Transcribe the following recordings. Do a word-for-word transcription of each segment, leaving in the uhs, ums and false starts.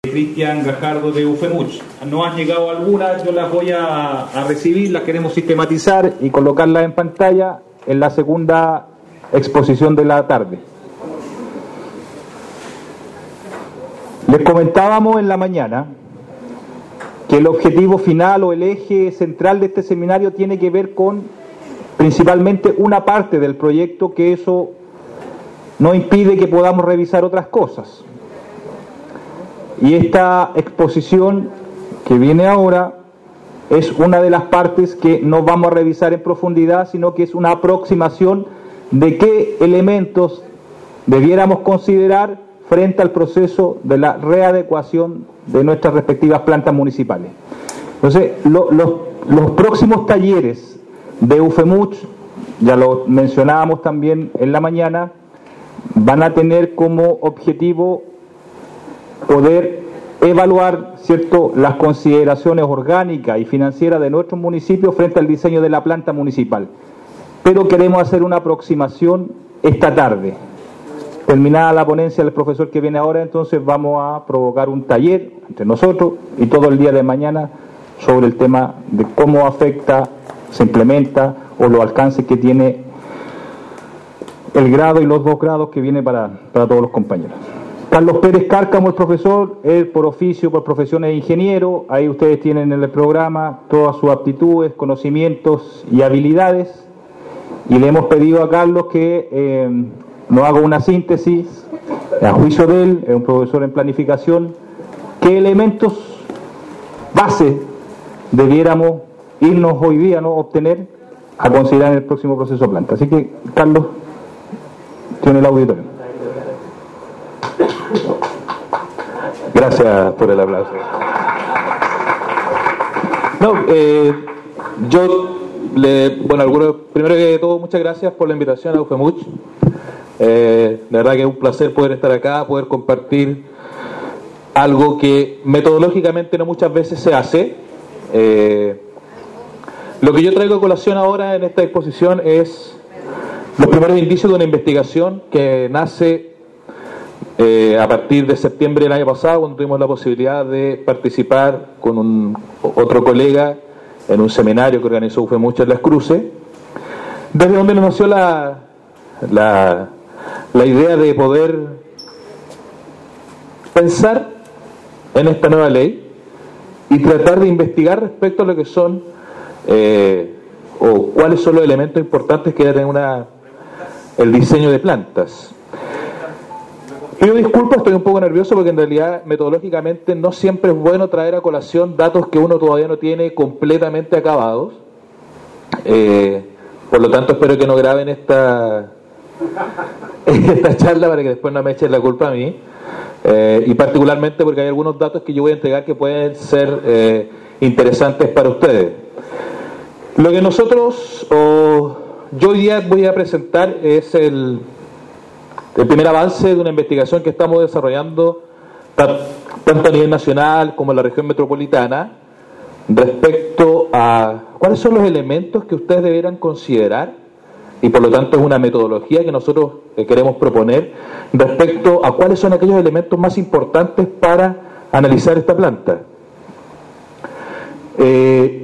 Cristian Gajardo de UFEMUCH. No han llegado algunas, yo las voy a, a recibir, las queremos sistematizar y colocarlas en pantalla en la segunda exposición de la tarde. Les comentábamos en la mañana que el objetivo final o el eje central de este seminario tiene que ver con principalmente una parte del proyecto, que eso no impide que podamos revisar otras cosas. Y esta exposición que viene ahora es una de las partes que no vamos a revisar en profundidad, sino que es una aproximación de qué elementos debiéramos considerar frente al proceso de la readecuación de nuestras respectivas plantas municipales. Entonces, lo, los, los próximos talleres de UFEMUCH, ya lo mencionábamos también en la mañana, van a tener como objetivo poder evaluar, ¿cierto?, las consideraciones orgánicas y financieras de nuestros municipios frente al diseño de la planta municipal. Pero queremos hacer una aproximación esta tarde. Terminada la ponencia del profesor que viene ahora, entonces vamos a provocar un taller entre nosotros y todo el día de mañana sobre el tema de cómo afecta, se implementa o los alcances que tiene el grado y los dos grados que viene para, para todos los compañeros. Carlos Pérez Cárcamo, el profesor, él por oficio, por profesión es ingeniero. Ahí ustedes tienen en el programa todas sus aptitudes, conocimientos y habilidades. Y le hemos pedido a Carlos que eh, nos haga una síntesis, a juicio de él, es un profesor en planificación, qué elementos base debiéramos irnos hoy día, ¿no?, obtener a considerar en el próximo proceso de planta. Así que, Carlos, tiene el auditorio. Gracias por el aplauso. No, eh, yo, le, bueno, algunos, primero que todo, muchas gracias por la invitación a UFEMUCH. Eh, la verdad que es un placer poder estar acá, poder compartir algo que metodológicamente no muchas veces se hace. Eh, lo que yo traigo a colación ahora en esta exposición es los primeros indicios de una investigación que nace Eh, a partir de septiembre del año pasado, cuando tuvimos la posibilidad de participar con un, otro colega en un seminario que organizó UFEMUCH en Las Cruces, desde donde nos nació la, la, la idea de poder pensar en esta nueva ley y tratar de investigar respecto a lo que son eh, o cuáles son los elementos importantes que debe tener una, el diseño de plantas. Pido disculpas, estoy un poco nervioso porque en realidad metodológicamente no siempre es bueno traer a colación datos que uno todavía no tiene completamente acabados. Eh, por lo tanto, espero que no graben esta, esta charla para que después no me echen la culpa a mí. Eh, y particularmente porque hay algunos datos que yo voy a entregar que pueden ser eh, interesantes para ustedes. Lo que nosotros, o yo hoy día voy a presentar es el... el primer avance de una investigación que estamos desarrollando tanto a nivel nacional como en la región metropolitana respecto a cuáles son los elementos que ustedes debieran considerar, y por lo tanto es una metodología que nosotros queremos proponer respecto a cuáles son aquellos elementos más importantes para analizar esta planta. Eh,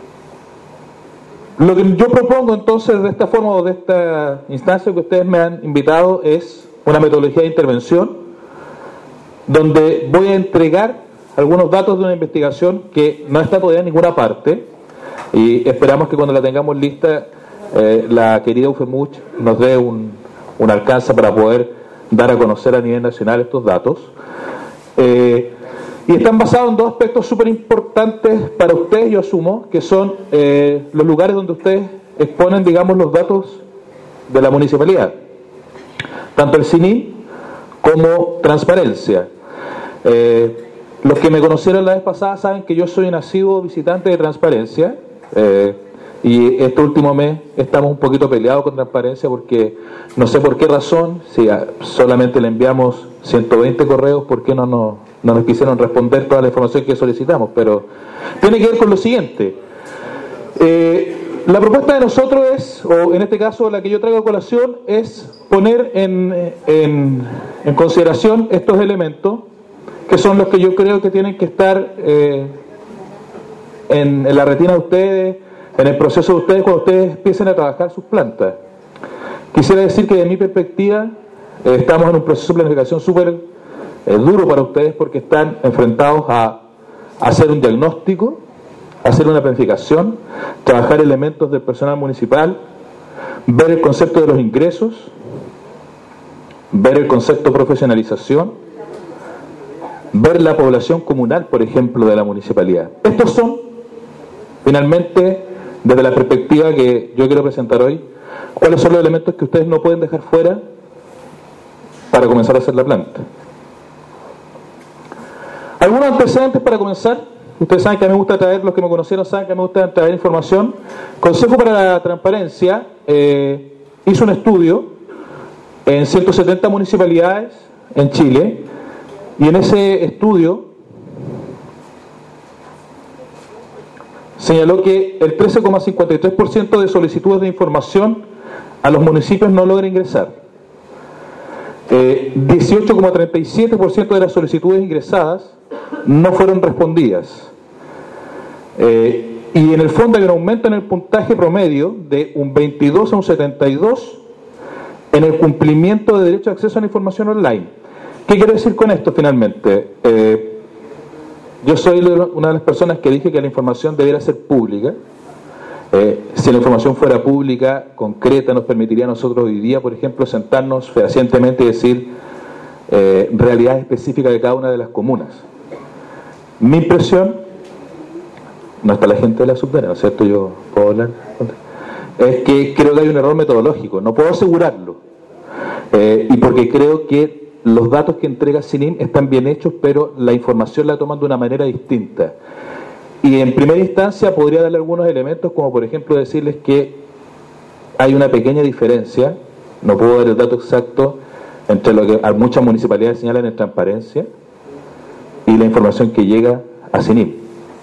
Lo que yo propongo entonces de esta forma o de esta instancia que ustedes me han invitado es una metodología de intervención donde voy a entregar algunos datos de una investigación que no está todavía en ninguna parte y esperamos que cuando la tengamos lista eh, la querida UFEMUCH nos dé un, un alcance para poder dar a conocer a nivel nacional estos datos. Eh, Y están basados en dos aspectos súper importantes para ustedes, yo asumo, que son eh, los lugares donde ustedes exponen, digamos, los datos de la municipalidad. Tanto el C I N I como transparencia. Eh, los que me conocieron la vez pasada saben que yo soy un asiduo visitante de transparencia. Eh, y este último mes estamos un poquito peleados con transparencia porque no sé por qué razón, si solamente le enviamos ciento veinte correos, ¿por qué no nos, no nos quisieron responder toda la información que solicitamos? Pero tiene que ver con lo siguiente. Eh, la propuesta de nosotros es, o en este caso la que yo traigo a colación, es poner en, en, en consideración estos elementos que son los que yo creo que tienen que estar eh, en, en la retina de ustedes, en el proceso de ustedes cuando ustedes empiecen a trabajar sus plantas. Quisiera decir que de mi perspectiva eh, estamos en un proceso de planificación súper eh, duro para ustedes, porque están enfrentados a, a hacer un diagnóstico, a hacer una planificación, trabajar elementos del personal municipal, ver el concepto de los ingresos, ver el concepto de profesionalización, ver la población comunal, por ejemplo, de la municipalidad. Estos son, finalmente, desde la perspectiva que yo quiero presentar hoy, cuáles son los elementos que ustedes no pueden dejar fuera para comenzar a hacer la planta. Algunos antecedentes para comenzar. Ustedes saben que a mí me gusta traer, los que me conocieron saben que me gusta traer información. Consejo para la Transparencia eh, hizo un estudio en ciento setenta municipalidades en Chile, y en ese estudio señaló que el trece coma cincuenta y tres por ciento de solicitudes de información a los municipios no logra ingresar. Eh, dieciocho coma treinta y siete por ciento de las solicitudes ingresadas no fueron respondidas. Eh, y en el fondo hay un aumento en el puntaje promedio de un veintidós a un setenta y dos en el cumplimiento de derecho a acceso a la información online. ¿Qué quiero decir con esto finalmente? Eh, yo soy una de las personas que dije que la información debiera ser pública. Eh, si la información fuera pública, concreta, nos permitiría a nosotros hoy día, por ejemplo, sentarnos fehacientemente y decir eh, realidad específica de cada una de las comunas. Mi impresión, no está la gente de la subdere, ¿no es cierto? Yo puedo hablar, es que creo que hay un error metodológico, no puedo asegurarlo, eh, y porque creo que los datos que entrega CINIM están bien hechos, pero la información la toman de una manera distinta. Y en primera instancia podría darle algunos elementos, como por ejemplo decirles que hay una pequeña diferencia, no puedo dar el dato exacto, entre lo que muchas municipalidades señalan en transparencia y la información que llega a CINIM.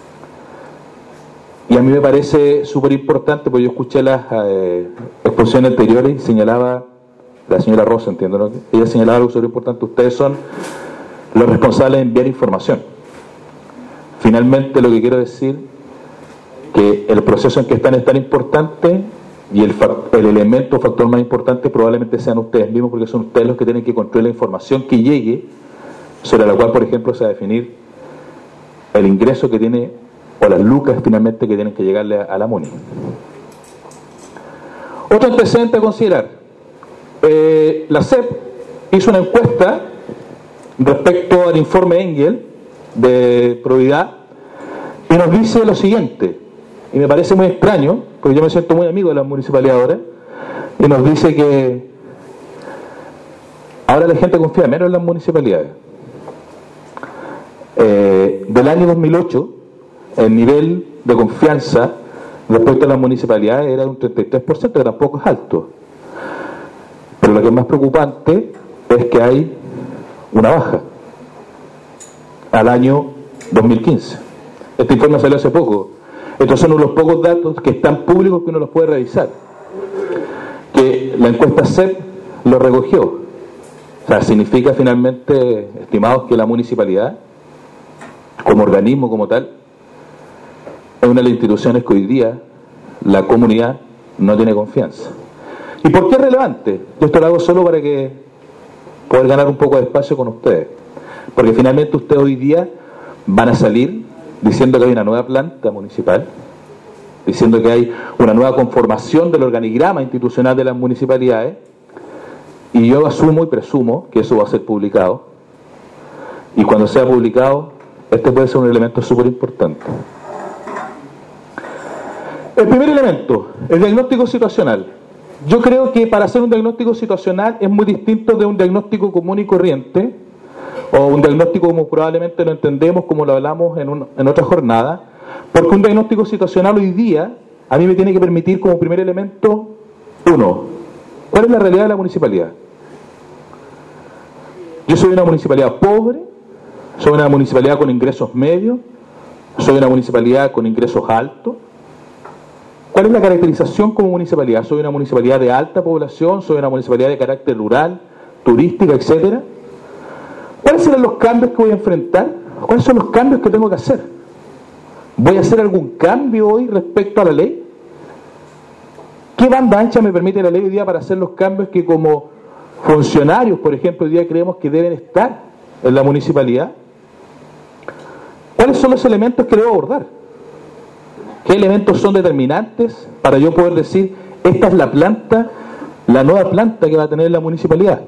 Y a mí me parece súper importante, porque yo escuché las eh, exposiciones anteriores y señalaba, la señora Rosa, entiendo, ¿no? Ella señalaba algo súper importante: ustedes son los responsables de enviar información. Finalmente, lo que quiero decir, que el proceso en que están es tan importante, y el, el elemento o factor más importante probablemente sean ustedes mismos, porque son ustedes los que tienen que construir la información que llegue, sobre la cual, por ejemplo, se va a definir el ingreso que tiene, o las lucas finalmente que tienen que llegarle a, a la MUNI. Otro antecedente a considerar: eh, la C E P hizo una encuesta respecto al informe Engel de probidad y nos dice lo siguiente, y me parece muy extraño, porque yo me siento muy amigo de la municipalidad ahora, y nos dice que ahora la gente confía menos en las municipalidades. Eh, del año dos mil ocho, el nivel de confianza respecto a las municipalidades era de un treinta y tres por ciento, que tampoco es alto. Pero lo que es más preocupante es que hay una baja al año dos mil quince. Este informe salió hace poco. Estos son uno de los pocos datos que están públicos que uno los puede revisar, que la encuesta C E P lo recogió. O sea, significa finalmente, estimados, que la municipalidad, como organismo, como tal, es una de las instituciones que hoy día la comunidad no tiene confianza. ¿Y por qué es relevante? Yo esto lo hago solo para que poder ganar un poco de espacio con ustedes, porque finalmente ustedes hoy día van a salir diciendo que hay una nueva planta municipal, diciendo que hay una nueva conformación del organigrama institucional de las municipalidades, y yo asumo y presumo que eso va a ser publicado, y cuando sea publicado, este puede ser un elemento súper importante. El primer elemento, el diagnóstico situacional. Yo creo que para hacer un diagnóstico situacional es muy distinto de un diagnóstico común y corriente, o un diagnóstico como probablemente lo entendemos, como lo hablamos en, un, en otra jornada, porque un diagnóstico situacional hoy día a mí me tiene que permitir como primer elemento, uno, ¿cuál es la realidad de la municipalidad? Yo soy una municipalidad pobre, soy una municipalidad con ingresos medios, soy una municipalidad con ingresos altos. ¿Cuál es la caracterización como municipalidad? ¿Soy una municipalidad de alta población? ¿Soy una municipalidad de carácter rural, turística, etcétera? ¿Cuál ¿cuáles serán los cambios que voy a enfrentar? ¿Cuáles son los cambios que tengo que hacer? ¿Voy a hacer algún cambio hoy respecto a la ley? ¿Qué banda ancha me permite la ley hoy día para hacer los cambios que como funcionarios, por ejemplo, hoy día creemos que deben estar en la municipalidad? ¿Cuáles son los elementos que debo abordar? ¿Qué elementos son determinantes para yo poder decir, esta es la planta, la nueva planta que va a tener la municipalidad?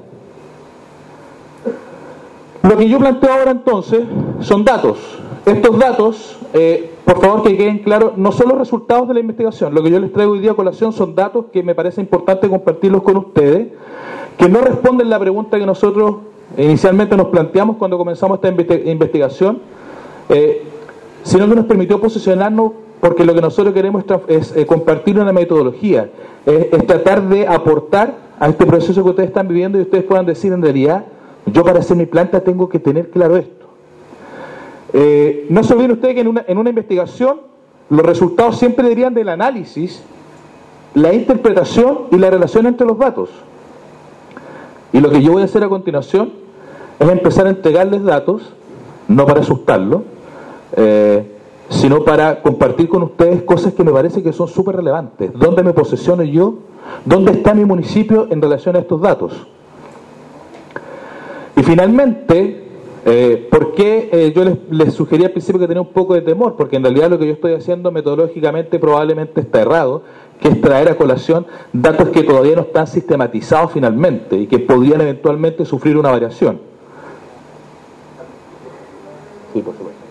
Lo que yo planteo ahora entonces son datos. Estos datos, eh, por favor que queden claros, no son los resultados de la investigación. Lo que yo les traigo hoy día a colación son datos que me parece importante compartirlos con ustedes, que no responden la pregunta que nosotros inicialmente nos planteamos cuando comenzamos esta investigación, eh, sino que nos permitió posicionarnos, porque lo que nosotros queremos es, es eh, compartir una metodología, es, es tratar de aportar a este proceso que ustedes están viviendo y ustedes puedan decir, en realidad, yo para hacer mi planta tengo que tener claro esto. Eh, no se olviden ustedes que en una, en una investigación los resultados siempre derivan del análisis, la interpretación y la relación entre los datos. Y lo que yo voy a hacer a continuación es empezar a entregarles datos, no para asustarlos, eh, sino para compartir con ustedes cosas que me parece que son súper relevantes. ¿Dónde me posiciono yo? ¿Dónde está mi municipio en relación a estos datos? Y finalmente, eh, ¿por qué eh, yo les, les sugerí al principio que tenía un poco de temor? Porque en realidad lo que yo estoy haciendo metodológicamente probablemente está errado, que es traer a colación datos que todavía no están sistematizados finalmente y que podrían eventualmente sufrir una variación. Sí, por supuesto.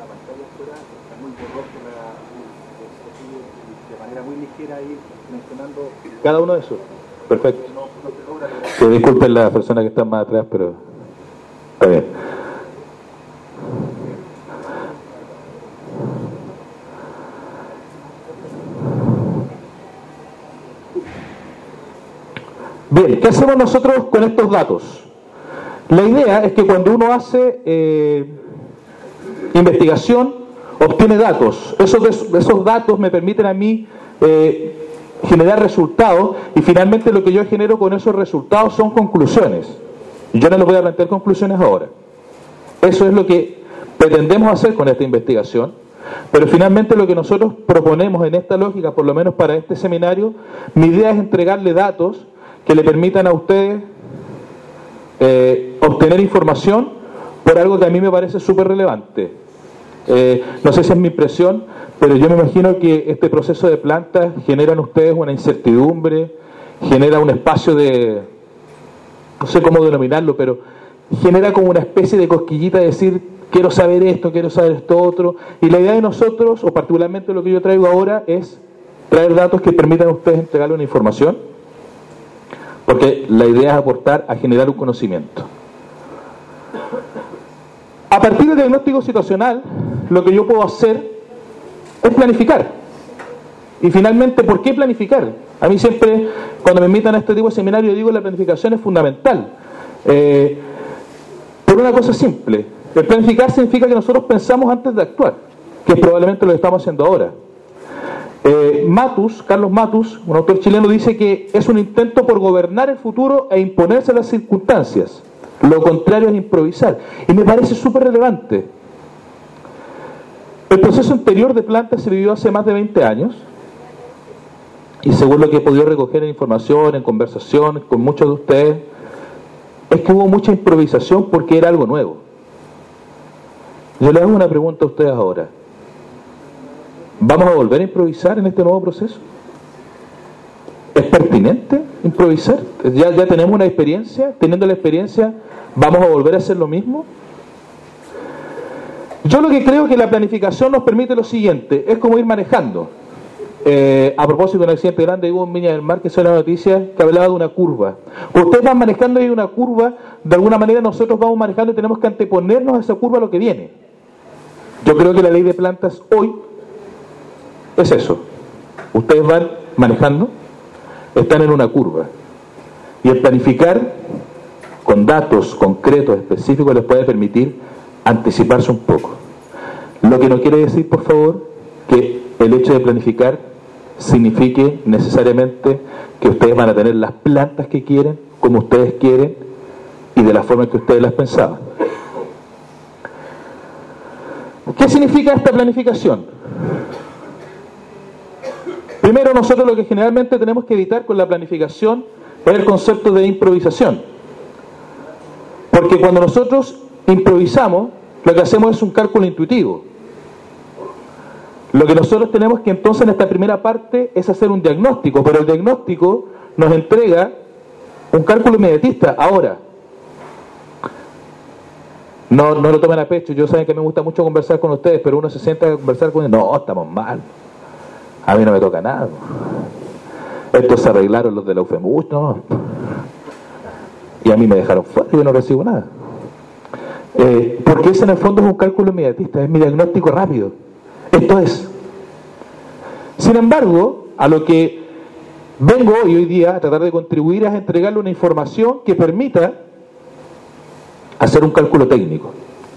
Cada uno de esos. Perfecto. Que disculpen las personas que están más atrás, pero está bien. Bien, ¿qué hacemos nosotros con estos datos? La idea es que cuando uno hace eh, investigación, obtiene datos. Esos, esos datos me permiten a mí eh, generar resultados, y finalmente lo que yo genero con esos resultados son conclusiones. Yo no les voy a plantear conclusiones ahora. Eso es lo que pretendemos hacer con esta investigación, pero finalmente lo que nosotros proponemos en esta lógica, por lo menos para este seminario, mi idea es entregarle datos que le permitan a ustedes eh, obtener información por algo que a mí me parece súper relevante. Eh, no sé si es mi impresión, pero yo me imagino que este proceso de plantas genera en ustedes una incertidumbre, genera un espacio de, no sé cómo denominarlo, pero genera como una especie de cosquillita de decir, quiero saber esto, quiero saber esto otro, y la idea de nosotros, o particularmente lo que yo traigo ahora, es traer datos que permitan a ustedes entregarle una información, porque la idea es aportar a generar un conocimiento. A partir del diagnóstico situacional, lo que yo puedo hacer es planificar. Y finalmente, ¿por qué planificar? A mí siempre, cuando me invitan a este tipo de seminario, digo que la planificación es fundamental. Eh, por una cosa simple. El planificar significa que nosotros pensamos antes de actuar, que es probablemente lo que estamos haciendo ahora. Eh, Matus, Carlos Matus, un autor chileno, dice que es un intento por gobernar el futuro e imponerse a las circunstancias. Lo contrario es improvisar. Y me parece súper relevante. El proceso anterior de plantas se vivió hace más de veinte años. Y según lo que he podido recoger en información, en conversación con muchos de ustedes, es que hubo mucha improvisación porque era algo nuevo. Yo les hago una pregunta a ustedes ahora. ¿Vamos a volver a improvisar en este nuevo proceso? ¿Es pertinente improvisar? ¿Ya, ya tenemos una experiencia? Teniendo la experiencia, ¿vamos a volver a hacer lo mismo? Yo lo que creo que la planificación nos permite lo siguiente, es como ir manejando. Eh, a propósito de un accidente grande hubo en Viña del Mar, que salió la noticia que hablaba de una curva. Ustedes van manejando y hay una curva, de alguna manera nosotros vamos manejando y tenemos que anteponernos a esa curva a lo que viene. Yo creo que la ley de plantas hoy es eso. Ustedes van manejando, están en una curva, y el planificar con datos concretos, específicos, les puede permitir anticiparse un poco. Lo que no quiere decir, por favor, que el hecho de planificar signifique necesariamente que ustedes van a tener las plantas que quieren, como ustedes quieren y de la forma en que ustedes las pensaban. ¿Qué significa esta planificación? Primero, nosotros lo que generalmente tenemos que evitar con la planificación es el concepto de improvisación. Porque cuando nosotros improvisamos, lo que hacemos es un cálculo intuitivo. Lo que nosotros tenemos que entonces en esta primera parte es hacer un diagnóstico, pero el diagnóstico nos entrega un cálculo inmediatista. Ahora, no, no lo tomen a pecho, yo saben que me gusta mucho conversar con ustedes, pero uno se sienta a conversar con ellos, no, estamos mal, a mí no me toca nada. Estos se arreglaron los de la U F M U, no, y a mí me dejaron fuera, yo no recibo nada. Eh, porque ese en el fondo es un cálculo inmediatista, es mi diagnóstico rápido. Esto es. Sin embargo, a lo que vengo hoy, hoy día a tratar de contribuir es a entregarle una información que permita hacer un cálculo técnico.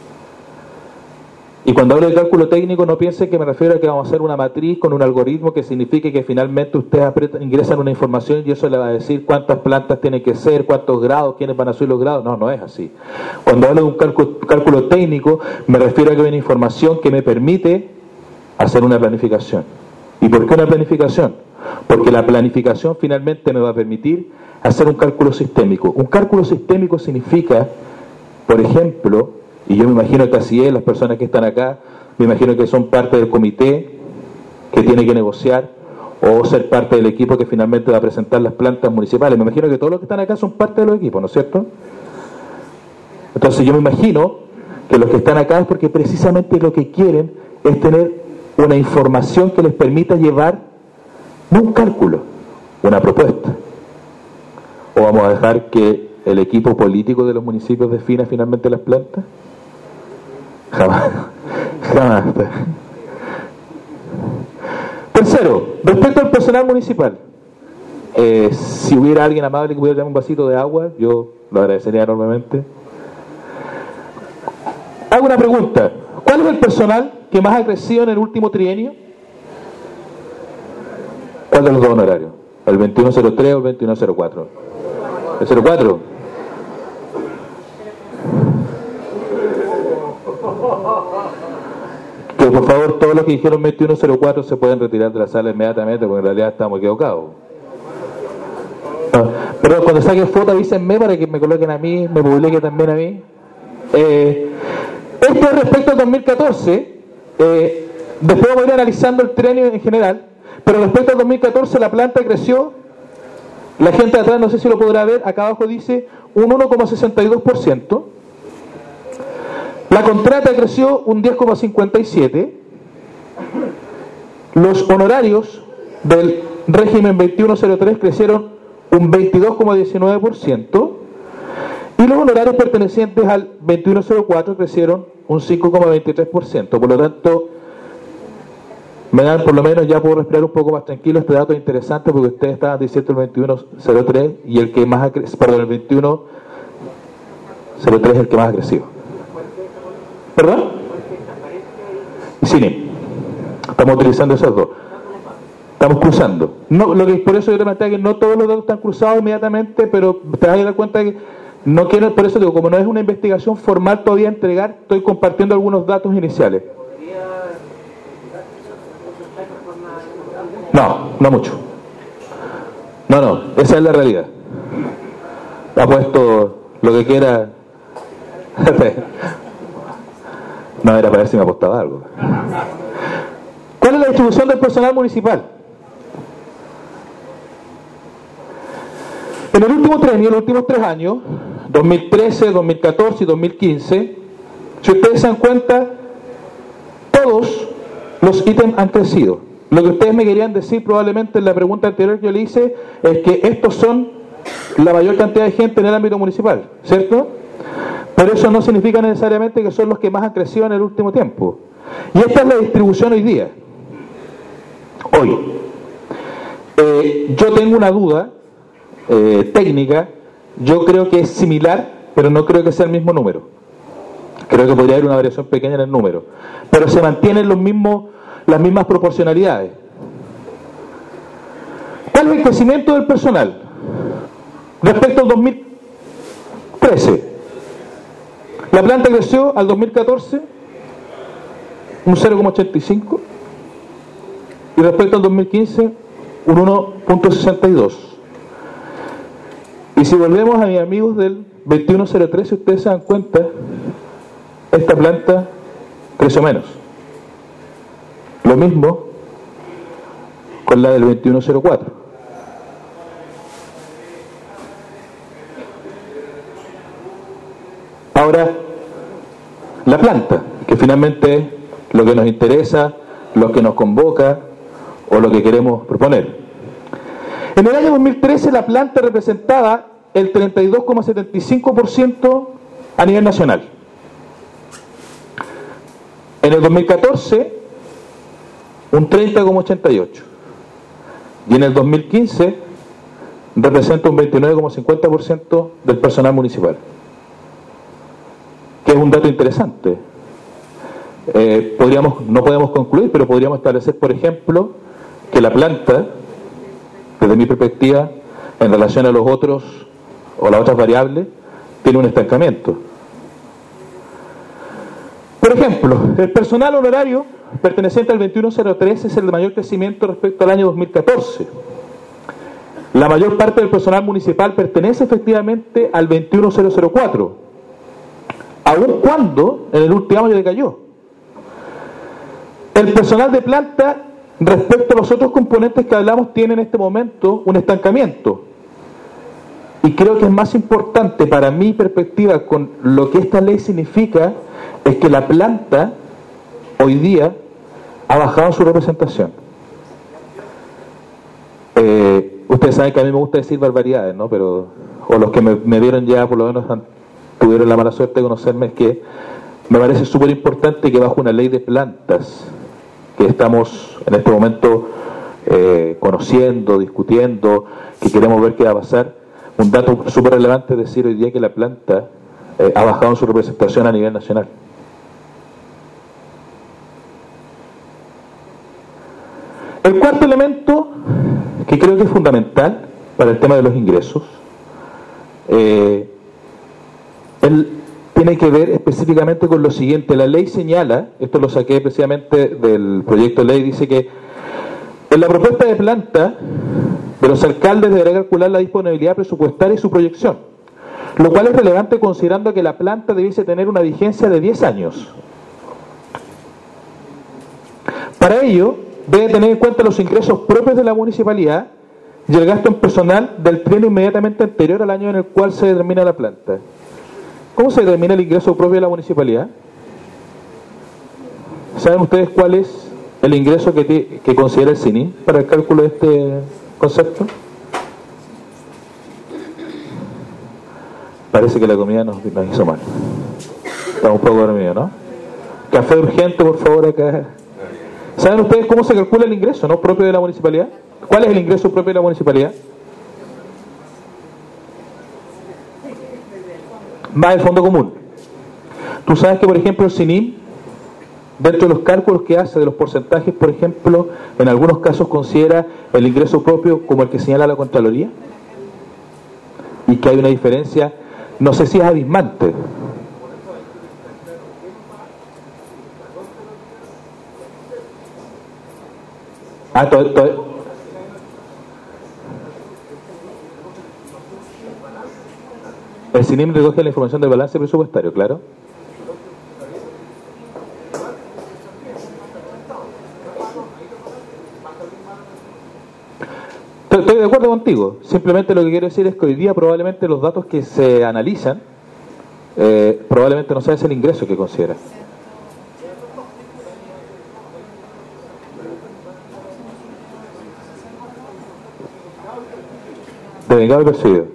Y cuando hablo de cálculo técnico, no piensen que me refiero a que vamos a hacer una matriz con un algoritmo que signifique que finalmente ustedes apretan, ingresan una información y eso le va a decir cuántas plantas tienen que ser, cuántos grados, quiénes van a subir los grados. No, no es así. Cuando hablo de un cálculo, cálculo técnico, me refiero a que hay una información que me permite hacer una planificación. ¿Y por qué una planificación? Porque la planificación finalmente me va a permitir hacer un cálculo sistémico. Un cálculo sistémico significa, por ejemplo, y yo me imagino que así es, las personas que están acá, me imagino que son parte del comité que tiene que negociar o ser parte del equipo que finalmente va a presentar las plantas municipales. Me imagino que todos los que están acá son parte de los equipos, ¿no es cierto? Entonces yo me imagino que los que están acá es porque precisamente lo que quieren es tener una información que les permita llevar, no un cálculo, una propuesta. ¿O vamos a dejar que el equipo político de los municipios defina finalmente las plantas? Jamás, jamás. Tercero, respecto al personal municipal, eh, si hubiera alguien amable que pudiera darme un vasito de agua, yo lo agradecería enormemente. Hago una pregunta: ¿cuál es el personal que más ha crecido en el último trienio? ¿Cuál de los dos honorarios? ¿El veintiuno cero tres o el veintiuno cero cuatro? ¿El cero cuatro? Que por favor todos los que dijeron veintiuno cero cuatro se pueden retirar de la sala inmediatamente, porque en realidad estamos equivocados. No, pero cuando saquen foto avísenme para que me coloquen a mí, me publiquen también a mí. Eh, esto es respecto al dos mil catorce. Eh, después vamos a ir analizando el trienio en general, pero respecto al dos mil catorce la planta creció. La gente de atrás no sé si lo podrá ver, acá abajo dice un uno coma sesenta y dos por ciento. La contrata creció un diez coma cincuenta y siete por ciento. Los honorarios del régimen veintiuno cero tres crecieron un veintidós coma diecinueve por ciento. Y los honorarios pertenecientes al veintiuno cero cuatro crecieron un cinco coma veintitrés por ciento. Por lo tanto, me dan, por lo menos ya puedo respirar un poco más tranquilo. Este dato es interesante porque ustedes estaban diciendo el veintiuno cero tres y el que más ha crecido, perdón, el veintiuno cero tres es el que más ha crecido. ¿Perdón? Sí, estamos utilizando esos dos. Estamos cruzando. No, lo que, por eso yo te planteé que no todos los datos están cruzados inmediatamente, pero te vas a dar cuenta que no quiero, por eso digo, como no es una investigación formal todavía entregar, estoy compartiendo algunos datos iniciales. No, no mucho. No, no, esa es la realidad. Ha puesto lo que quiera. No, era para ver si me apostaba algo. ¿Cuál es la distribución del personal municipal? En el último trienio, en los últimos tres años, dos mil trece, dos mil catorce y dos mil quince, si ustedes se dan cuenta, todos los ítems han crecido. Lo que ustedes me querían decir probablemente en la pregunta anterior que yo le hice es que estos son la mayor cantidad de gente en el ámbito municipal, ¿cierto? Pero eso no significa necesariamente que son los que más han crecido en el último tiempo. Y esta es la distribución hoy día. Hoy. Eh, yo tengo una duda eh, técnica. Yo creo que es similar, pero no creo que sea el mismo número. Creo que podría haber una variación pequeña en el número. Pero se mantienen los mismos, las mismas proporcionalidades. ¿Cuál es el crecimiento del personal respecto al dos mil trece? La planta creció al dos mil catorce un cero coma ochenta y cinco, y respecto al dos mil quince, un uno coma sesenta y dos. Y si volvemos a mis amigos del veintiuno cero tres, si ustedes se dan cuenta, esta planta creció menos. Lo mismo con la del veintiuno cero cuatro. Ahora, la planta, que finalmente es lo que nos interesa, lo que nos convoca o lo que queremos proponer. En el año dos mil trece la planta representaba el treinta y dos coma setenta y cinco por ciento a nivel nacional. En el dos mil catorce, un treinta coma ochenta y ocho. Y en el dos mil quince, representa un veintinueve coma cincuenta por ciento del personal municipal. Que es un dato interesante. Eh, podríamos, no podemos concluir, pero podríamos establecer, por ejemplo, que la planta, desde mi perspectiva, en relación a los otros o las otras variables, tiene un estancamiento. Por ejemplo, el personal honorario perteneciente al veintiuno cero tres es el de mayor crecimiento respecto al año dos mil catorce. La mayor parte del personal municipal pertenece efectivamente al veintiuno cero cero cuatro, aun cuando en el último año decayó. El personal de planta, respecto a los otros componentes que hablamos, tiene en este momento un estancamiento. Y creo que es más importante para mi perspectiva con lo que esta ley significa, es que la planta hoy día ha bajado su representación. Eh, ustedes saben que a mí me gusta decir barbaridades, ¿no? Pero, o los que me, me vieron ya por lo menos han, tuvieron la mala suerte de conocerme, es que me parece súper importante que bajo una ley de plantas que estamos en este momento eh, conociendo, discutiendo, que queremos ver qué va a pasar, un dato súper relevante es decir hoy día que la planta eh, ha bajado en su representación a nivel nacional. El cuarto elemento, que creo que es fundamental para el tema de los ingresos, eh, él tiene que ver específicamente con lo siguiente. La ley señala, esto lo saqué precisamente del proyecto de ley, dice que en la propuesta de planta de los alcaldes deberá calcular la disponibilidad presupuestaria y su proyección, lo cual es relevante considerando que la planta debiese tener una vigencia de diez años. Para ello, debe tener en cuenta los ingresos propios de la municipalidad y el gasto en personal del trienio inmediatamente anterior al año en el cual se determina la planta. ¿Cómo se determina el ingreso propio de la municipalidad? ¿Saben ustedes cuál es el ingreso que, te, que considera el C I N I para el cálculo de este concepto? Parece que la comida nos, nos hizo mal. Estamos un poco dormidos, ¿no? Café urgente, por favor, acá. ¿Saben ustedes cómo se calcula el ingreso, no, propio de la municipalidad? ¿Cuál es el ingreso propio de la municipalidad? Más el fondo común. Tú sabes que, por ejemplo, el C I N I, dentro de los cálculos que hace de los porcentajes, por ejemplo, en algunos casos considera el ingreso propio como el que señala la Contraloría, y que hay una diferencia, no sé si es abismante. Ah, todo, todo. El C I N I recoge la información del balance presupuestario, claro. Estoy de acuerdo contigo. Simplemente lo que quiero decir es que hoy día probablemente los datos que se analizan eh, probablemente no sea ese el ingreso que considera. Devengado y percibido.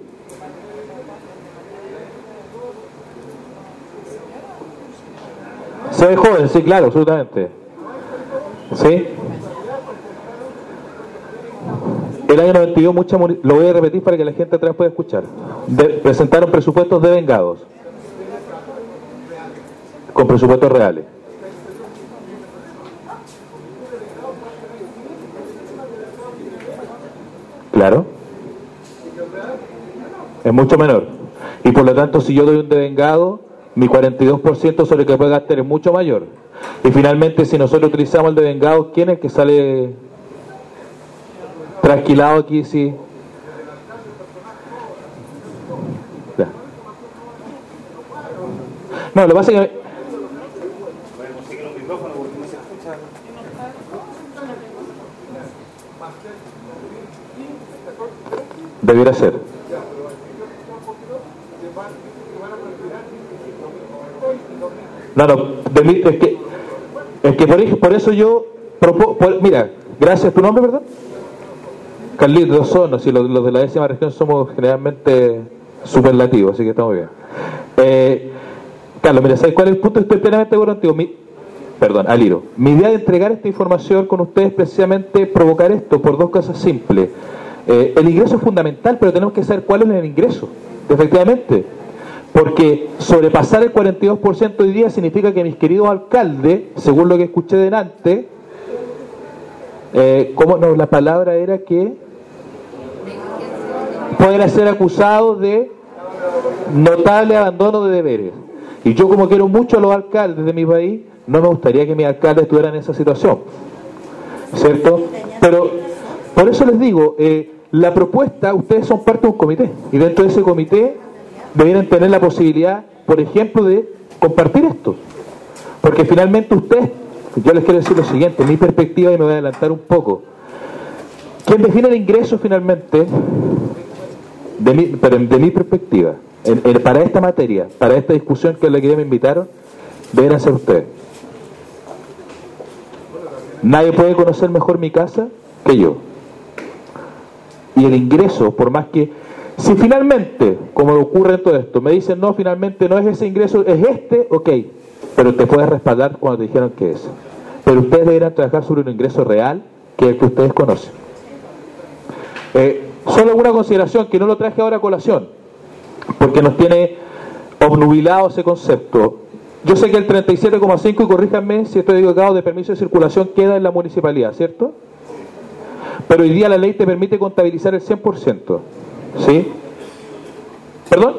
Se ve joven, sí, claro, absolutamente. ¿Sí? El año noventa y dos, mucha, lo voy a repetir para que la gente atrás pueda escuchar. De, presentaron presupuestos devengados con presupuestos reales. Claro. Es mucho menor. Y por lo tanto, si yo doy un devengado, mi cuarenta y dos por ciento sobre el que puede gastar es mucho mayor. Y finalmente, si nosotros utilizamos el de vengado, ¿quién es el que sale trasquilado aquí? Sí. Ya. No, lo que pasa es que debiera ser. No, no, de mí, es que, es que por, por eso yo propongo, mira, gracias, ¿tu nombre, verdad? Carlitos Osorno, si los, los de la décima región somos generalmente superlativos, así que estamos bien. Eh, Carlos, mira, ¿sabes cuál es el punto? Estoy plenamente de acuerdo contigo. Mi, perdón, Aliro. Mi idea de entregar esta información con ustedes es precisamente provocar esto por dos cosas simples. Eh, el ingreso es fundamental, pero tenemos que saber cuál es el ingreso, efectivamente. Porque sobrepasar el cuarenta y dos por ciento hoy día significa que mis queridos alcaldes, según lo que escuché delante, eh, ¿cómo no? La palabra era que pueden ser acusados de notable abandono de deberes. Y yo, como quiero mucho a los alcaldes de mi país, no me gustaría que mis alcaldes estuvieran en esa situación, ¿cierto? Pero por eso les digo, eh, la propuesta, ustedes son parte de un comité, y dentro de ese comité debieran tener la posibilidad, por ejemplo, de compartir esto, porque finalmente ustedes, yo les quiero decir lo siguiente, mi perspectiva, y me voy a adelantar un poco, quien define el ingreso finalmente, de mi, pero de mi perspectiva, en, en, para esta materia, para esta discusión que es la que me invitaron, deberán ser ustedes. Nadie puede conocer mejor mi casa que yo. Y el ingreso, por más que, si finalmente, como ocurre en todo esto, me dicen no, finalmente no es ese ingreso, es este, ok, pero te puedes respaldar cuando te dijeron que es. Pero ustedes deberán trabajar sobre un ingreso real, que es el que ustedes conocen. Eh, solo alguna consideración, que no lo traje ahora a colación, porque nos tiene obnubilado ese concepto. Yo sé que el treinta y siete coma cinco, y corríjanme si estoy equivocado, de permiso de circulación queda en la municipalidad, ¿cierto? Pero hoy día la ley te permite contabilizar el cien por ciento, ¿sí? ¿Perdón?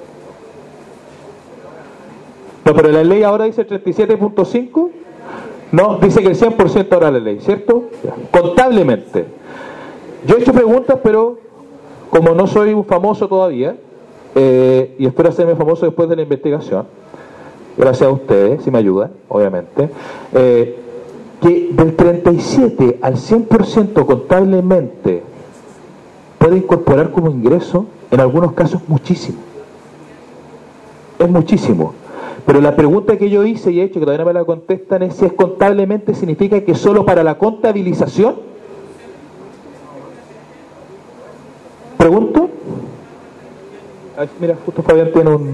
No, pero la ley ahora dice treinta y siete punto cinco, no, dice que el cien por ciento ahora la ley, ¿cierto? Contablemente. Yo he hecho preguntas, pero como no soy un famoso todavía, eh, y espero hacerme famoso después de la investigación, gracias a ustedes, si me ayudan, obviamente, eh, que del treinta y siete al cien por ciento contablemente puede incorporar como ingreso, en algunos casos muchísimo. Es muchísimo. Pero la pregunta que yo hice y he hecho, que todavía no me la contestan, es si es contablemente, significa que solo para la contabilización. ¿Pregunto? Ay, mira, justo Fabián tiene un...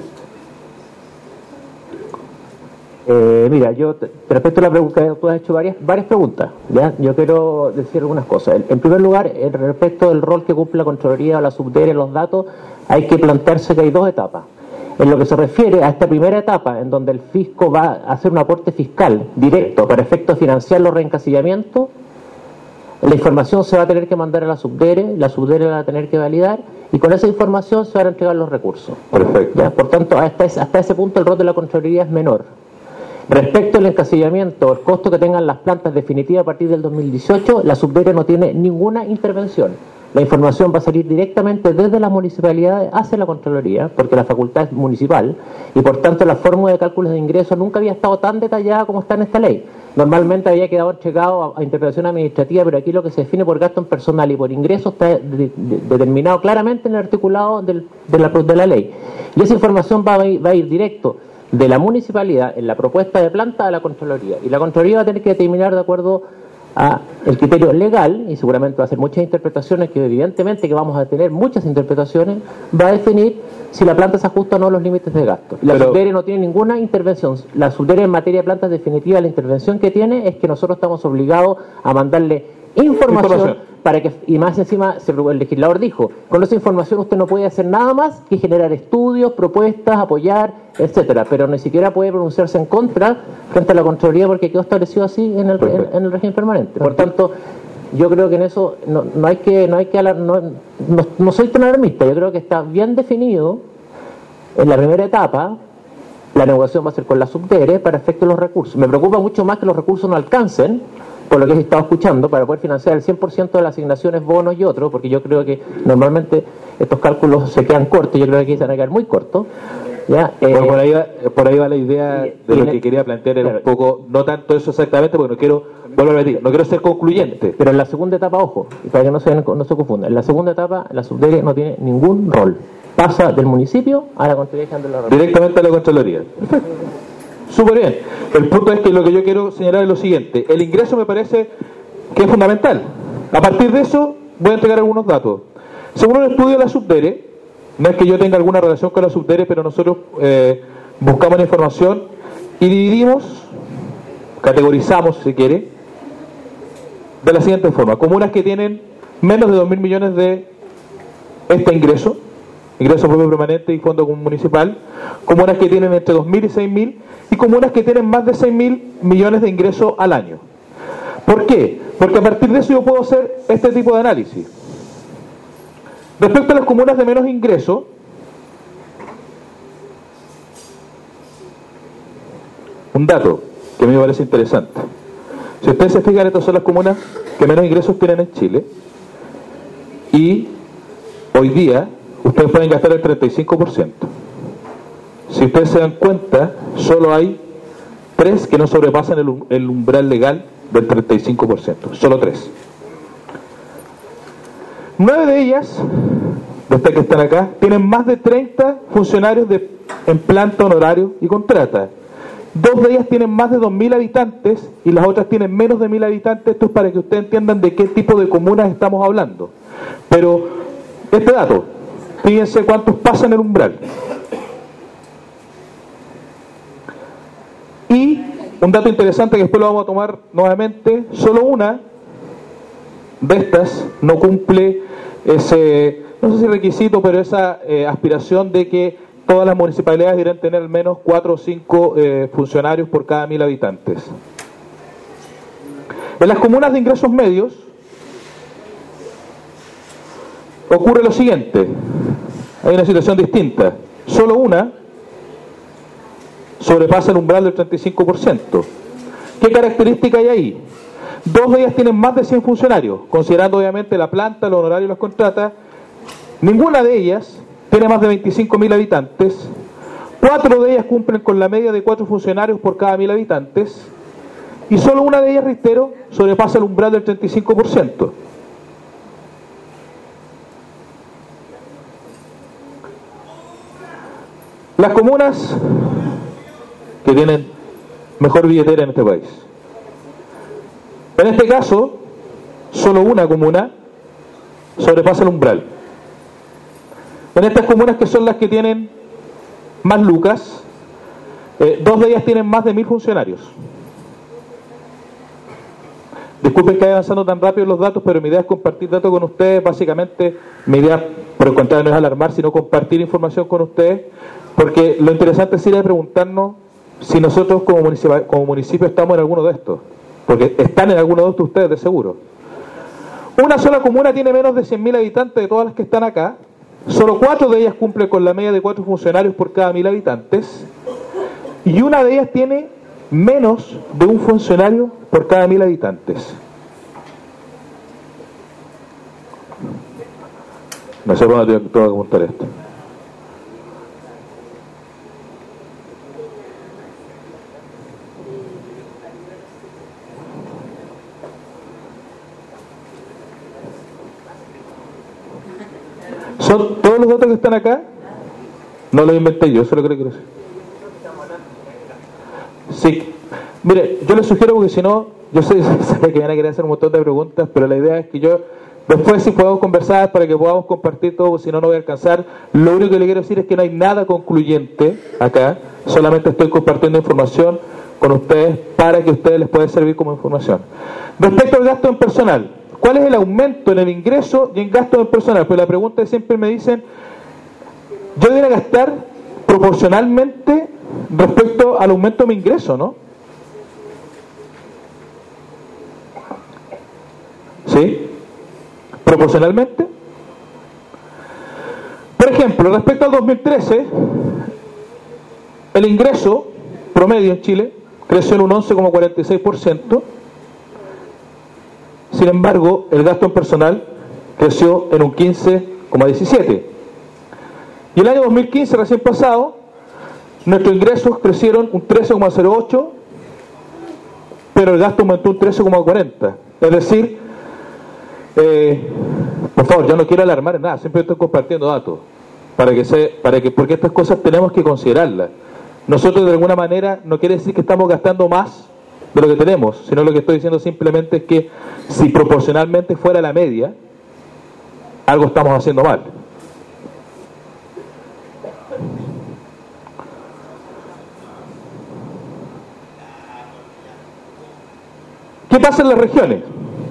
Eh, mira, yo te, respecto a la pregunta, tú has hecho varias varias preguntas, ¿ya? Yo quiero decir algunas cosas. En, en primer lugar, en respecto del rol que cumple la Contraloría o la Subdere en los datos, hay que plantearse que hay dos etapas. En lo que se refiere a esta primera etapa, en donde el fisco va a hacer un aporte fiscal directo para efectos financiar los reencasillamientos, la información se va a tener que mandar a la Subdere, la Subdere la va a tener que validar, y con esa información se van a entregar los recursos. Perfecto. ¿Ya? Por tanto, hasta ese, hasta ese punto el rol de la Contraloría es menor. Respecto al encasillamiento o el costo que tengan las plantas definitivas a partir del dos mil dieciocho, la Subdere no tiene ninguna intervención. La información va a salir directamente desde las municipalidades hacia la Contraloría, porque la facultad es municipal, y por tanto la fórmula de cálculos de ingresos nunca había estado tan detallada como está en esta ley. Normalmente había quedado entregado a, a interpretación administrativa, pero aquí lo que se define por gasto en personal y por ingresos está de, de, de, determinado claramente en el articulado del, de, la, de la ley. Y esa información va a ir, va a ir directo de la municipalidad en la propuesta de planta a la Contraloría, y la Contraloría va a tener que determinar de acuerdo a el criterio legal, y seguramente va a hacer muchas interpretaciones, que evidentemente que vamos a tener muchas interpretaciones, va a definir si la planta se ajusta o no a los límites de gasto. La Pero... Subdere no tiene ninguna intervención. La Subdere en materia de plantas definitiva, la intervención que tiene es que nosotros estamos obligados a mandarle información, información. Para que, y más encima, el legislador dijo, con esa información usted no puede hacer nada más que generar estudios, propuestas, apoyar, etcétera, pero ni siquiera puede pronunciarse en contra frente a la Contraloría, porque quedó establecido así en el, en, en el régimen permanente. Por tanto, yo creo que en eso no, no hay que, no hay que no, no, no soy tan alarmista. Yo creo que está bien definido en la primera etapa la negociación va a ser con la subdere para efecto de los recursos. Me preocupa mucho más que los recursos no alcancen, por lo que he estado escuchando, para poder financiar el cien por ciento de las asignaciones, bonos y otros, porque yo creo que normalmente estos cálculos se quedan cortos, yo creo que aquí se van a quedar muy cortos. ¿Ya? Eh, bueno, por, ahí va, por ahí va la idea y, de y lo le, que quería plantear, era claro, un poco, no tanto eso exactamente, porque no quiero, vuelvo a repetir, no quiero ser concluyente. Pero en la segunda etapa, ojo, y para que no se, no se confunda, en la segunda etapa la subdere no tiene ningún rol. Pasa del municipio a la Contraloría General de la República. Directamente a la Contraloría. Perfecto. Súper bien. El punto es que lo que yo quiero señalar es lo siguiente. El ingreso me parece que es fundamental. A partir de eso voy a entregar algunos datos. Según un estudio de la subdere, no es que yo tenga alguna relación con la subdere, pero nosotros eh, buscamos la información y dividimos, categorizamos si quiere, de la siguiente forma. Comunas que tienen menos de dos mil millones de este ingreso, ingreso propio permanente y fondo municipal, comunas que tienen entre dos mil y seis mil, y comunas que tienen más de seis mil millones de ingresos al año. ¿Por qué? Porque a partir de eso yo puedo hacer este tipo de análisis. Respecto a las comunas de menos ingreso, un dato que a mí me parece interesante. Si ustedes se fijan, estas son las comunas que menos ingresos tienen en Chile, y hoy día ustedes pueden gastar el treinta y cinco por ciento. Si ustedes se dan cuenta, solo hay tres que no sobrepasan el, el umbral legal del treinta y cinco por ciento. Solo tres. Nueve de ellas, de estas que están acá, tienen más de treinta funcionarios de, en planta, honorario y contrata. Dos de ellas tienen más de dos mil habitantes y las otras tienen menos de mil habitantes. Esto es para que ustedes entiendan de qué tipo de comunas estamos hablando. Pero este dato, fíjense cuántos pasan el umbral. Y un dato interesante que después lo vamos a tomar nuevamente, solo una de estas no cumple ese, no sé si requisito, pero esa eh, aspiración de que todas las municipalidades deberían tener al menos cuatro o cinco eh, funcionarios por cada mil habitantes. En las comunas de ingresos medios ocurre lo siguiente, hay una situación distinta, solo una sobrepasa el umbral del treinta y cinco por ciento. ¿Qué característica hay ahí? Dos de ellas tienen más de cien funcionarios, considerando obviamente la planta, los honorarios y las contratas. Ninguna de ellas tiene más de veinticinco mil habitantes. Cuatro de ellas cumplen con la media de cuatro funcionarios por cada mil habitantes. Y solo una de ellas, reitero, sobrepasa el umbral del treinta y cinco por ciento. Las comunas que tienen mejor billetera en este país. En este caso, solo una comuna sobrepasa el umbral. En estas comunas, que son las que tienen más lucas, eh, dos de ellas tienen más de mil funcionarios. Disculpen que vaya avanzando tan rápido los datos, pero mi idea es compartir datos con ustedes. Básicamente, mi idea, por el contrario, no es alarmar, sino compartir información con ustedes, porque lo interesante es ir a preguntarnos si nosotros como municipio, como municipio estamos en alguno de estos, porque están en alguno de estos ustedes de seguro. Una sola comuna tiene menos de cien mil habitantes de todas las que están acá. Solo cuatro de ellas cumplen con la media de cuatro funcionarios por cada mil habitantes, y una de ellas tiene menos de un funcionario por cada mil habitantes. No sé cuándo tengo que apuntar esto. Son todos los datos que están acá, no los inventé yo, eso es lo que quiero decir. Sí, mire, yo les sugiero, porque si no, yo sé, sé que van a querer hacer un montón de preguntas, pero la idea es que yo, después si podemos conversar para que podamos compartir todo, si no, no voy a alcanzar. Lo único que le quiero decir es que no hay nada concluyente acá, solamente estoy compartiendo información con ustedes para que a ustedes les pueda servir como información. Respecto al gasto en personal, ¿cuál es el aumento en el ingreso y en gasto en personal? Pues la pregunta es, siempre me dicen, yo debería gastar proporcionalmente respecto al aumento de mi ingreso, ¿no? ¿Sí? ¿Proporcionalmente? Por ejemplo, respecto al dos mil trece, el ingreso promedio en Chile creció en un once coma cuarenta y seis por ciento, sin embargo, el gasto en personal creció en un quince coma diecisiete por ciento. Y el año dos mil quince, recién pasado, nuestros ingresos crecieron un trece coma cero ocho por ciento, pero el gasto aumentó un trece coma cuarenta por ciento. Es decir, eh, por favor, yo no quiero alarmar en nada, siempre estoy compartiendo datos, para que se, para que, porque estas cosas tenemos que considerarlas. Nosotros de alguna manera no quiere decir que estamos gastando más de lo que tenemos, sino lo que estoy diciendo simplemente es que si proporcionalmente fuera la media, algo estamos haciendo mal. ¿Qué pasa en las regiones?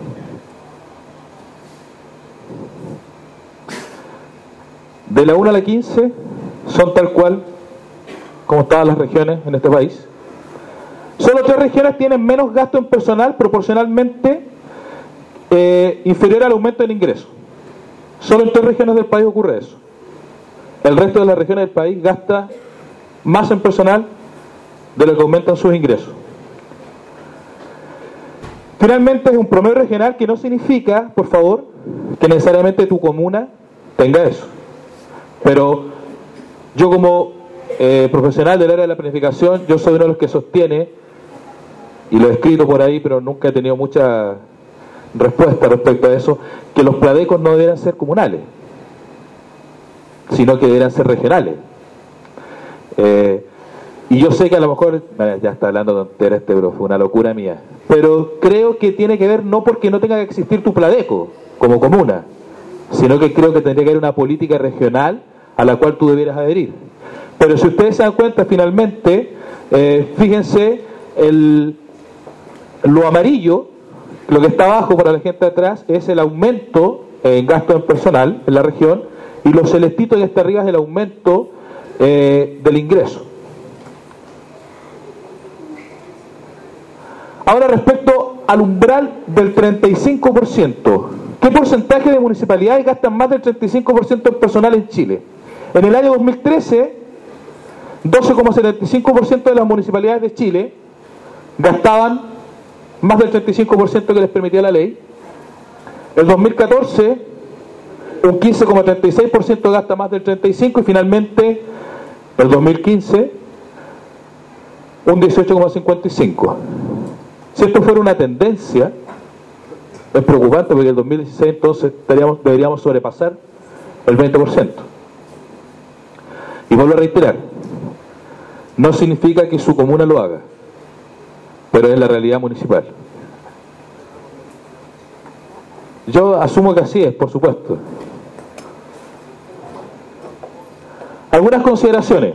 De la uno a la quince son tal cual como estaban las regiones en este país. Solo tres regiones tienen menos gasto en personal proporcionalmente eh, inferior al aumento del ingreso. Solo en tres regiones del país ocurre eso. El resto de las regiones del país gasta más en personal de lo que aumentan sus ingresos. Finalmente, es un promedio regional que no significa, por favor, que necesariamente tu comuna tenga eso. Pero yo como eh, profesional del área de la planificación, yo soy uno de los que sostiene, y lo he escrito por ahí, pero nunca he tenido mucha respuesta respecto a eso, que los pladecos no deberían ser comunales, sino que deberían ser regionales. Eh, y yo sé que a lo mejor, bueno, ya está hablando tonteras este, pero fue una locura mía, pero creo que tiene que ver no porque no tenga que existir tu pladeco como comuna, sino que creo que tendría que haber una política regional a la cual tú debieras adherir. Pero si ustedes se dan cuenta, finalmente, eh, fíjense, el, lo amarillo, lo que está abajo para la gente de atrás, es el aumento en gasto en personal en la región, y lo celestito que está arriba es el aumento eh, del ingreso. Ahora, respecto al umbral del treinta y cinco por ciento, ¿qué porcentaje de municipalidades gastan más del treinta y cinco por ciento en personal en Chile? En el año dos mil trece, doce coma setenta y cinco por ciento de las municipalidades de Chile gastaban más del treinta y cinco por ciento que les permitía la ley. El dos mil catorce, un quince coma treinta y seis por ciento gasta más del treinta y cinco por ciento, y finalmente, el dos mil quince, un dieciocho coma cincuenta y cinco por ciento. Si esto fuera una tendencia, es preocupante, porque el dos mil dieciséis entonces deberíamos, deberíamos sobrepasar el veinte por ciento. Y vuelvo a reiterar, no significa que su comuna lo haga, pero es la realidad municipal. Yo asumo que así es, por supuesto. Algunas consideraciones.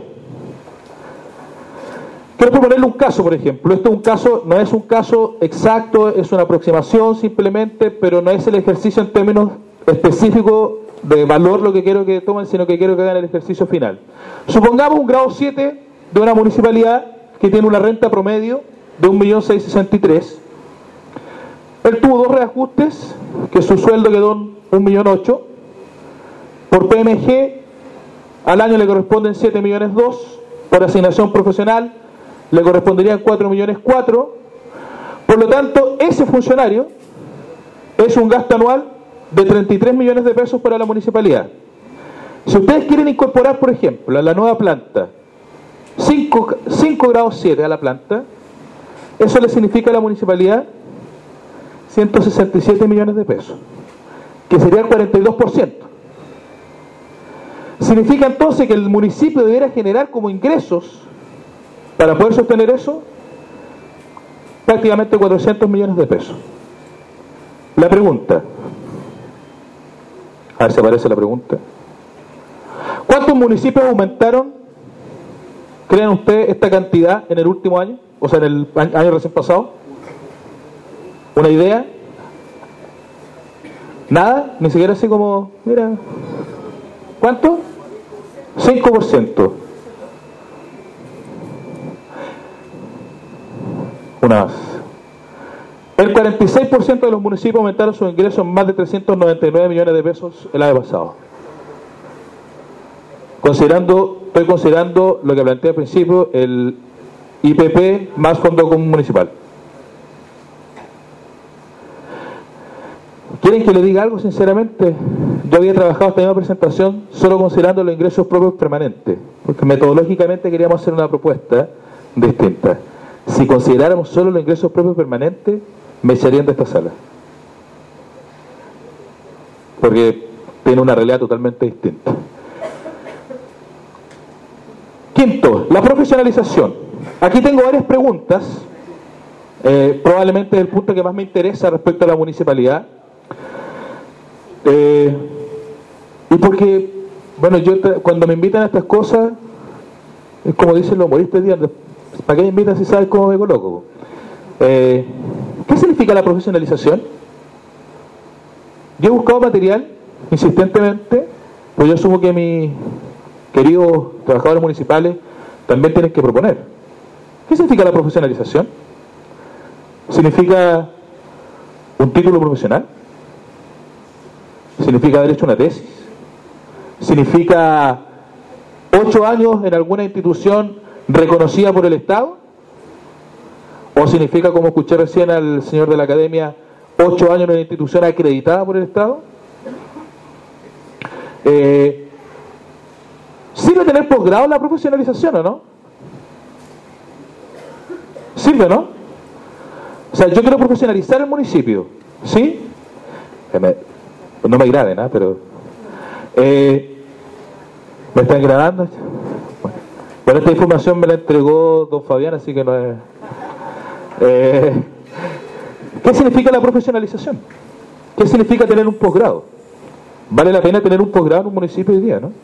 Quiero proponerle un caso, por ejemplo. Esto es un caso, no es un caso exacto, es una aproximación simplemente, pero no es el ejercicio en términos específicos de valor lo que quiero que tomen, sino que quiero que hagan el ejercicio final. Supongamos un grado siete de una municipalidad que tiene una renta promedio de un millón seiscientos sesenta y tres mil. Él tuvo dos reajustes, que su sueldo quedó en un millón ocho mil. Por P M G, al año le corresponden siete millones dos mil. Por asignación profesional, le corresponderían cuatro millones cuatro mil. Por lo tanto, ese funcionario es un gasto anual de treinta y tres millones de pesos para la municipalidad. Si ustedes quieren incorporar, por ejemplo, a la nueva planta cinco grados siete a la planta, eso le significa a la municipalidad ciento sesenta y siete millones de pesos, que sería el cuarenta y dos por ciento. Significa entonces que el municipio debiera generar como ingresos, para poder sostener eso, prácticamente cuatrocientos millones de pesos. La pregunta, a ver si aparece la pregunta: ¿cuántos municipios aumentaron, creen ustedes, esta cantidad en el último año? O sea, en el año recién pasado. ¿Una idea? ¿Nada? Ni siquiera así como, mira, ¿cuánto? cinco por ciento. Una más. El cuarenta y seis por ciento de los municipios aumentaron sus ingresos en más de trescientos noventa y nueve millones de pesos el año pasado. considerando, estoy considerando lo que planteé al principio, el I P P más fondo común municipal. ¿Quieren que le diga algo sinceramente? Yo había trabajado esta misma presentación solo considerando los ingresos propios permanentes, porque metodológicamente queríamos hacer una propuesta distinta. Si consideráramos solo los ingresos propios permanentes, me echarían de esta sala, porque tiene una realidad totalmente distinta. Quinto, la profesionalización. Aquí tengo varias preguntas, eh, probablemente es el punto que más me interesa respecto a la municipalidad. Eh, y porque, bueno, yo cuando me invitan a estas cosas, es como dicen los humoristas, ¿para qué me invitan si sabes cómo me coloco? Eh, ¿Qué significa la profesionalización? Yo he buscado material insistentemente, pues yo asumo que mis queridos trabajadores municipales también tienen que proponer. ¿Qué significa la profesionalización? ¿Significa un título profesional? ¿Significa haber hecho una tesis? ¿Significa ocho años en alguna institución reconocida por el Estado? ¿O significa, como escuché recién al señor de la academia, ocho años en una institución acreditada por el Estado? Eh, ¿Sirve tener posgrado en la profesionalización o no? ¿Sirve o no? O sea, yo quiero profesionalizar el municipio, ¿sí? No me graben, ¿eh? Pero eh, ¿me están grabando? Bueno, esta información me la entregó don Fabián, así que no es... Eh, ¿Qué significa la profesionalización? ¿Qué significa tener un posgrado? ¿Vale la pena tener un posgrado en un municipio hoy día, no?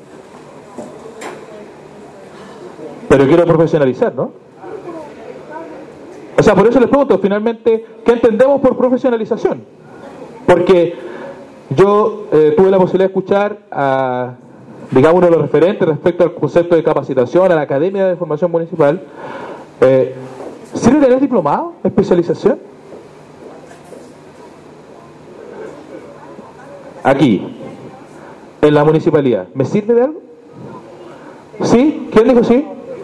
Pero quiero profesionalizar, ¿no? O sea, por eso les pregunto, finalmente, ¿qué entendemos por profesionalización? Porque yo eh, tuve la posibilidad de escuchar a, digamos, uno de los referentes respecto al concepto de capacitación, a la Academia de Formación Municipal. Eh, ¿Sirve tener diplomado, especialización? Aquí, en la municipalidad, ¿me sirve de algo? ¿Sí? ¿Quién dijo sí?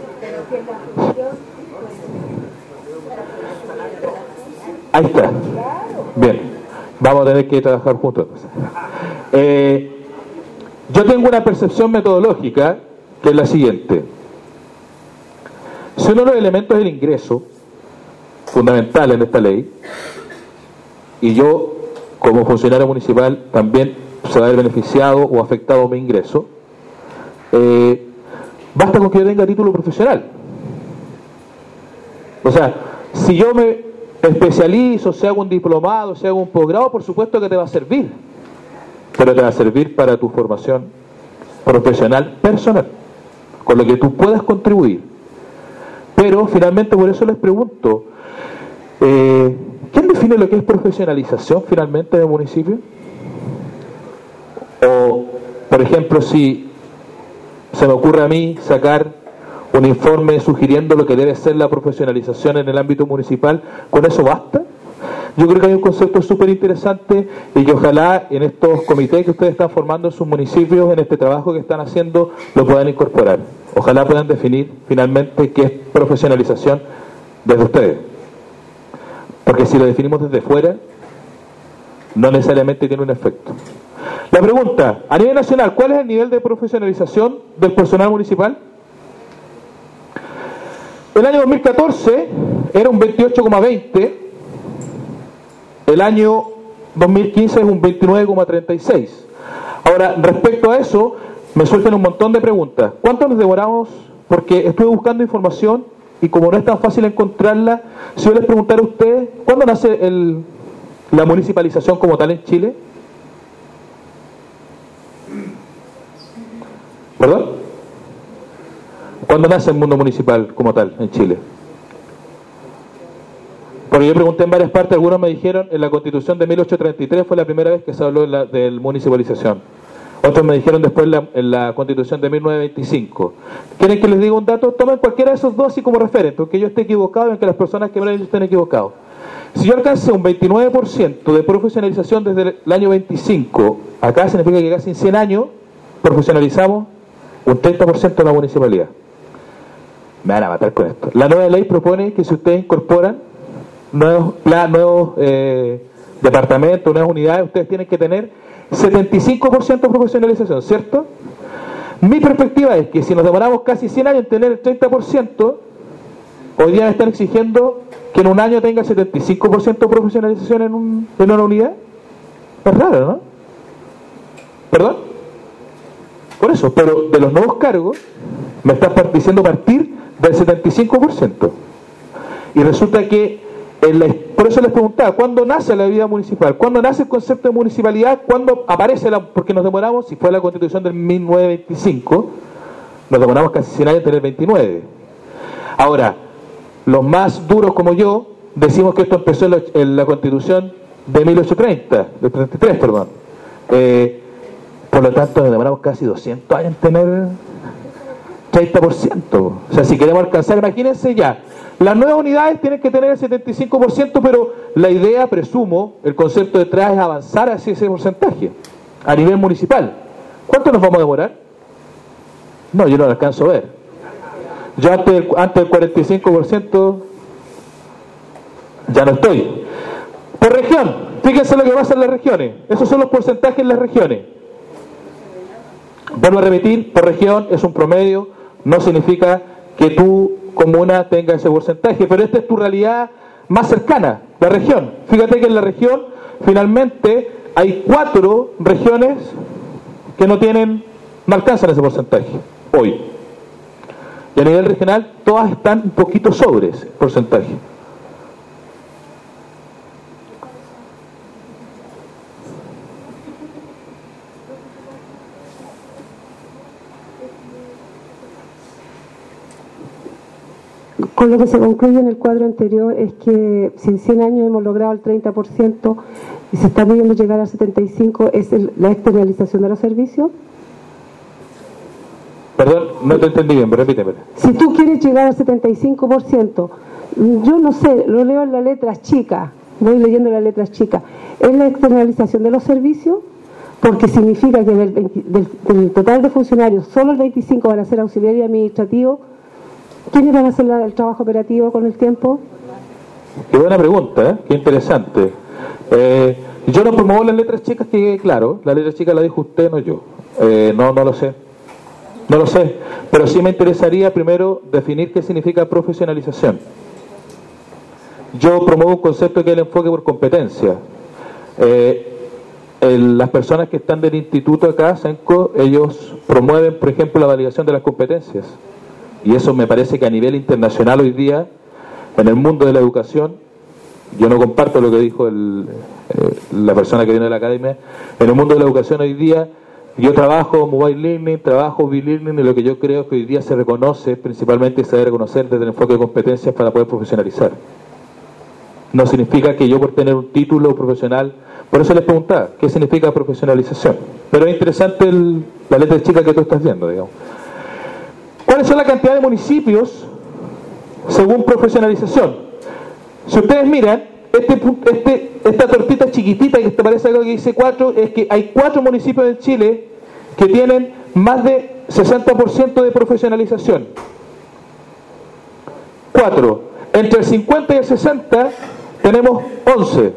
Ahí está. Bien, vamos a tener que trabajar juntos. Eh, yo tengo una percepción metodológica que es la siguiente. Si uno de los elementos del ingreso fundamental en esta ley, y yo como funcionario municipal también se va a ver beneficiado o afectado mi ingreso, eh, basta con que yo tenga título profesional. O sea, si yo me especializo, si hago un diplomado, si hago un posgrado, por supuesto que te va a servir, pero te va a servir para tu formación profesional personal, con lo que tú puedas contribuir. Pero finalmente, por eso les pregunto, eh, ¿quién define lo que es profesionalización finalmente del municipio? O, por ejemplo, si se me ocurre a mí sacar un informe sugiriendo lo que debe ser la profesionalización en el ámbito municipal, ¿con eso basta? Yo creo que hay un concepto súper interesante y que ojalá en estos comités que ustedes están formando en sus municipios, en este trabajo que están haciendo, lo puedan incorporar. Ojalá puedan definir finalmente qué es profesionalización desde ustedes. Porque si lo definimos desde fuera, no necesariamente tiene un efecto. La pregunta, a nivel nacional, ¿cuál es el nivel de profesionalización del personal municipal? El año dos mil catorce era un veintiocho coma veinte, el año dos mil quince es un veintinueve coma treinta y seis. Ahora, respecto a eso, me sueltan un montón de preguntas. ¿Cuánto nos demoramos? Porque estuve buscando información y como no es tan fácil encontrarla, si yo les preguntara a ustedes, ¿cuándo nace el, la municipalización como tal en Chile? ¿Perdón? ¿Cuándo nace el mundo municipal como tal en Chile? Porque yo pregunté en varias partes, algunos me dijeron en la Constitución de mil ochocientos treinta y tres fue la primera vez que se habló de, la, de municipalización. Otros me dijeron después la, en la Constitución de mil novecientos veinticinco. ¿Quieren que les diga un dato? Tomen cualquiera de esos dos así como referente, aunque yo esté equivocado y aunque las personas que me lo han dicho estén equivocados. Si yo alcancé un veintinueve por ciento de profesionalización desde el año veinticinco, acá significa que casi en cien años profesionalizamos un treinta por ciento de la municipalidad. Me van a matar con esto. La nueva ley propone que si ustedes incorporan nuevos, plan, nuevos eh, departamentos, nuevas unidades, ustedes tienen que tener setenta y cinco por ciento de profesionalización, ¿cierto? Mi perspectiva es que si nos demoramos casi cien años en tener el treinta por ciento, hoy día me están exigiendo que en un año tenga el setenta y cinco por ciento de profesionalización en, un, en una unidad. Es raro, ¿no? ¿Perdón? Por eso, pero de los nuevos cargos me estás diciendo partir del setenta y cinco por ciento. Y resulta que, en la, por eso les preguntaba, ¿cuándo nace la vida municipal? ¿Cuándo nace el concepto de municipalidad? ¿Cuándo aparece la...? Porque nos demoramos, si fue la Constitución del mil novecientos veinticinco, nos demoramos casi cien años en tener veintinueve. Ahora, los más duros como yo, decimos que esto empezó en la, en la Constitución de mil ochocientos treinta, de treinta y tres, perdón. Eh, por lo tanto, nos demoramos casi doscientos años en tener treinta por ciento. O sea, si queremos alcanzar, imagínense ya, las nuevas unidades tienen que tener el setenta y cinco por ciento, pero la idea, presumo, el concepto detrás es avanzar hacia ese porcentaje, a nivel municipal. ¿Cuánto nos vamos a demorar? No, yo no lo alcanzo a ver. Yo antes del, antes del cuarenta y cinco por ciento ya no estoy. Por región, fíjense lo que pasa en las regiones. Esos son los porcentajes en las regiones. Vuelvo a repetir, por región es un promedio, no significa que tu comuna tenga ese porcentaje, pero esta es tu realidad más cercana, la región. Fíjate que en la región finalmente hay cuatro regiones que no tienen, no alcanzan ese porcentaje hoy. Y a nivel regional todas están un poquito sobre ese porcentaje. Con lo que se concluye en el cuadro anterior es que si en cien años hemos logrado el treinta por ciento y se está pidiendo llegar al setenta y cinco por ciento, ¿es el, la externalización de los servicios? Perdón, no te entendí bien, pero repíteme. Si tú quieres llegar al setenta y cinco por ciento, yo no sé, lo leo en las letras chicas, voy leyendo las letras chicas, ¿es la externalización de los servicios? Porque significa que del, veinte, del, del total de funcionarios, solo el veinticinco van a ser auxiliares y administrativos. ¿Quiénes van a hacer la, el trabajo operativo con el tiempo? Qué buena pregunta, ¿eh? Qué interesante. Eh, yo no promuevo las letras chicas, que claro, la letra chica la dijo usted, no yo. Eh, no, no lo sé. No lo sé. Pero sí me interesaría primero definir qué significa profesionalización. Yo promuevo un concepto que es el enfoque por competencia. Eh, el, las personas que están del instituto acá, SENCO, ellos promueven, por ejemplo, la validación de las competencias. Y eso me parece que a nivel internacional hoy día, en el mundo de la educación, yo no comparto lo que dijo el, eh, la persona que viene de la academia, en el mundo de la educación hoy día, yo trabajo mobile learning, trabajo b-learning, y lo que yo creo que hoy día se reconoce, principalmente se debe reconocer desde el enfoque de competencias para poder profesionalizar. No significa que yo por tener un título profesional, por eso les preguntaba, ¿qué significa profesionalización? Pero es interesante el, la letra chica que tú estás viendo, digamos. ¿Cuáles son la cantidad de municipios según profesionalización? Si ustedes miran, este, este, esta tortita chiquitita que te parece algo que dice cuatro, es que hay cuatro municipios en Chile que tienen más de sesenta por ciento de profesionalización. Cuatro. Entre el cincuenta y el sesenta tenemos once.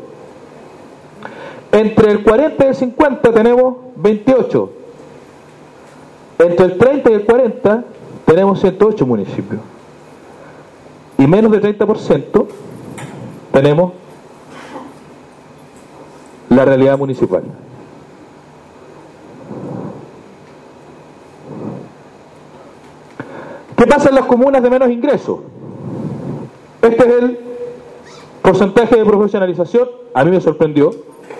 Entre el cuarenta y el cincuenta tenemos veintiocho. Entre el treinta y el cuarenta tenemos ciento ocho municipios. Y menos del treinta por ciento tenemos la realidad municipal. ¿Qué pasa en las comunas de menos ingresos? Este es el porcentaje de profesionalización. A mí me sorprendió.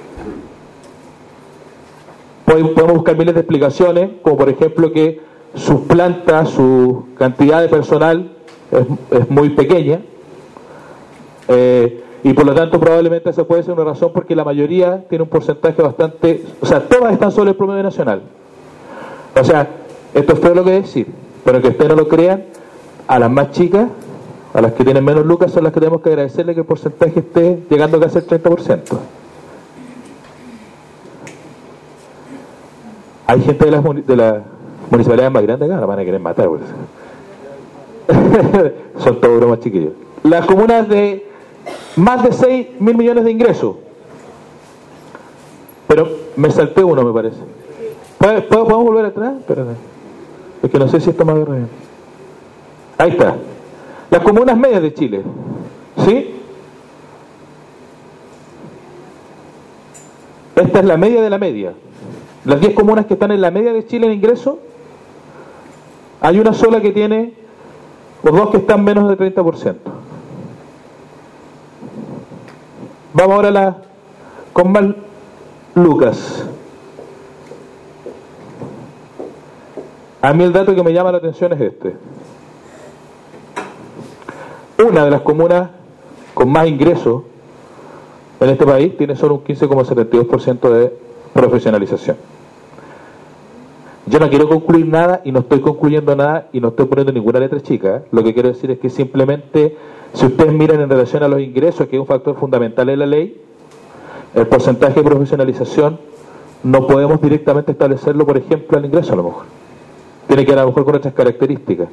Podemos buscar miles de explicaciones, como por ejemplo que sus plantas, su cantidad de personal es, es muy pequeña, eh, y por lo tanto probablemente esa puede ser una razón porque la mayoría tiene un porcentaje bastante, o sea, todas están sobre el promedio nacional. O sea, esto es feo lo que decir, pero que ustedes no lo crean, a las más chicas, a las que tienen menos lucas, son las que tenemos que agradecerle que el porcentaje esté llegando casi al treinta por ciento. Hay gente de las, de la Municipalidades más grandes acá la van a querer matar, pues. Son todos bromas, chiquillos. Las comunas de más de seis mil millones de ingresos. Pero me salté uno, me parece. ¿Podemos volver atrás? Espérate. Es que no sé si esto me agarra bien. Ahí está. Las comunas medias de Chile. ¿Sí? Esta es la media de la media. Las diez comunas que están en la media de Chile en ingreso, hay una sola que tiene, o dos que están menos del treinta por ciento. Vamos ahora a la, con más lucas. A mí el dato que me llama la atención es este. Una de las comunas con más ingresos en este país tiene solo un quince coma setenta y dos por ciento de profesionalización. Yo no quiero concluir nada y no estoy concluyendo nada y no estoy poniendo ninguna letra chica, ¿eh? Lo que quiero decir es que simplemente, si ustedes miran en relación a los ingresos, que es un factor fundamental en la ley, el porcentaje de profesionalización no podemos directamente establecerlo, por ejemplo, al ingreso a lo mejor. Tiene que ver a lo mejor con otras características.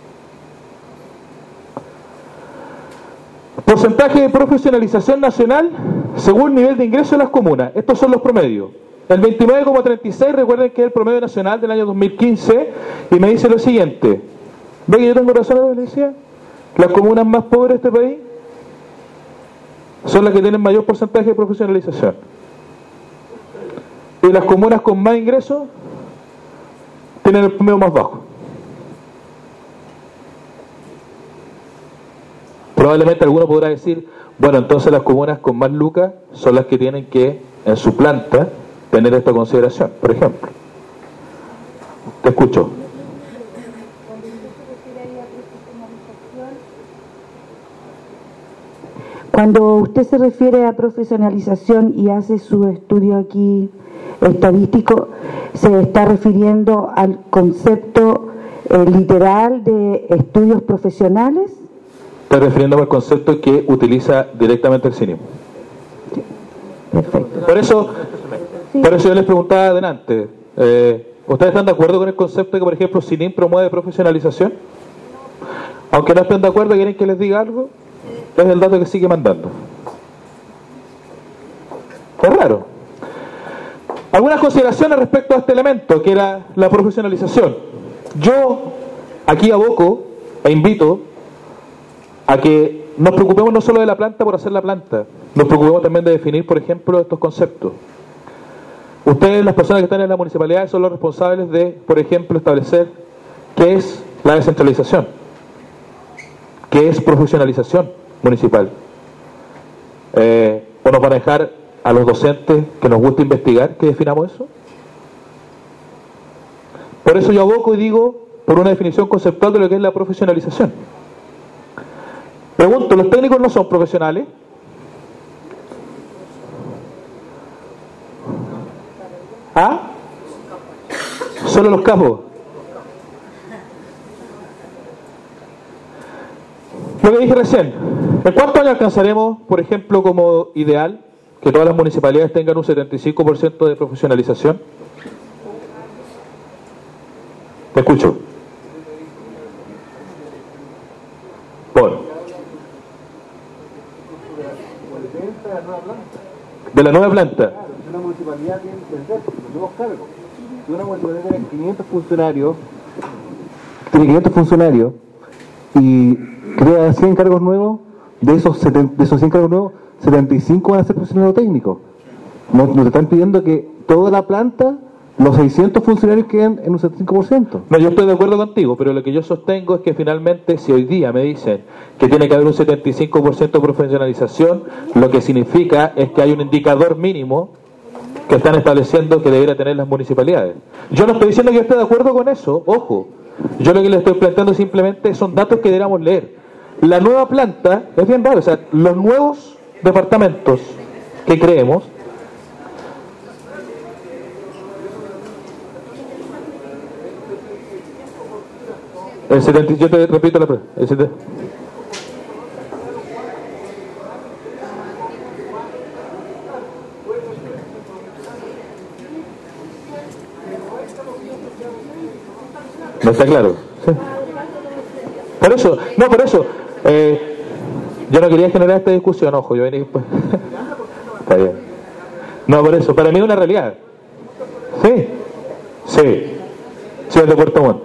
Porcentaje de profesionalización nacional según nivel de ingreso de las comunas. Estos son los promedios. El veintinueve coma treinta y seis, recuerden que es el promedio nacional del año dos mil quince, y me dice lo siguiente. ¿Ve que yo tengo razón en lo que le decía? Las comunas más pobres de este país son las que tienen mayor porcentaje de profesionalización. Y las comunas con más ingresos tienen el promedio más bajo. Probablemente alguno podrá decir, bueno, entonces las comunas con más lucas son las que tienen que, en su planta, tener esta consideración, por ejemplo. Te escucho. Cuando usted se refiere a profesionalización y hace su estudio aquí estadístico, ¿se está refiriendo al concepto eh, literal de estudios profesionales? Estoy refiriéndome al concepto que utiliza directamente el cinismo. Sí. Perfecto. Por eso, sí. Por eso yo les preguntaba adelante, eh, ¿ustedes están de acuerdo con el concepto de que, por ejemplo, CINIM promueve profesionalización? Aunque no estén de acuerdo, ¿quieren que les diga algo? Es el dato que sigue mandando. Es raro. Algunas consideraciones respecto a este elemento, que era la profesionalización. Yo aquí aboco e invito a que nos preocupemos no solo de la planta por hacer la planta, nos preocupemos también de definir, por ejemplo, estos conceptos. Ustedes, las personas que están en la municipalidad, son los responsables de, por ejemplo, establecer qué es la descentralización, qué es profesionalización municipal. Eh, o nos van a dejar a los docentes que nos gusta investigar que definamos eso. Por eso yo aboco y digo por una definición conceptual de lo que es la profesionalización. Pregunto, ¿los técnicos no son profesionales? ¿Ah? Solo los capos. Lo que dije recién, ¿en cuántos años alcanzaremos, por ejemplo, como ideal, que todas las municipalidades tengan un setenta y cinco por ciento de profesionalización? Te escucho. Por. De la nueva planta. Una municipalidad tiene nuevos cargos. Una municipalidad tiene quinientos funcionarios, tiene quinientos funcionarios y crea cien cargos nuevos. De esos, setenta, de esos cien cargos nuevos, setenta y cinco van a ser profesionales técnicos. Nos, nos están pidiendo que toda la planta, los seiscientos funcionarios queden en un setenta y cinco por ciento. No, yo estoy de acuerdo contigo, pero lo que yo sostengo es que finalmente, si hoy día me dicen que tiene que haber un setenta y cinco por ciento de profesionalización, lo que significa es que hay un indicador mínimo que están estableciendo que debería tener las municipalidades. Yo no estoy diciendo que yo esté de acuerdo con eso, ojo. Yo lo que les estoy planteando simplemente son datos que deberíamos leer. La nueva planta, es bien raro, o sea, los nuevos departamentos que creemos, el setenta, yo te repito la pregunta, el setenta, ¿No está claro? Sí. Por eso, no, por eso, eh, yo no quería generar esta discusión, ojo, yo venía después. Está bien. No, por eso, para mí es una realidad. Sí, sí, sí, el de Puerto Montt.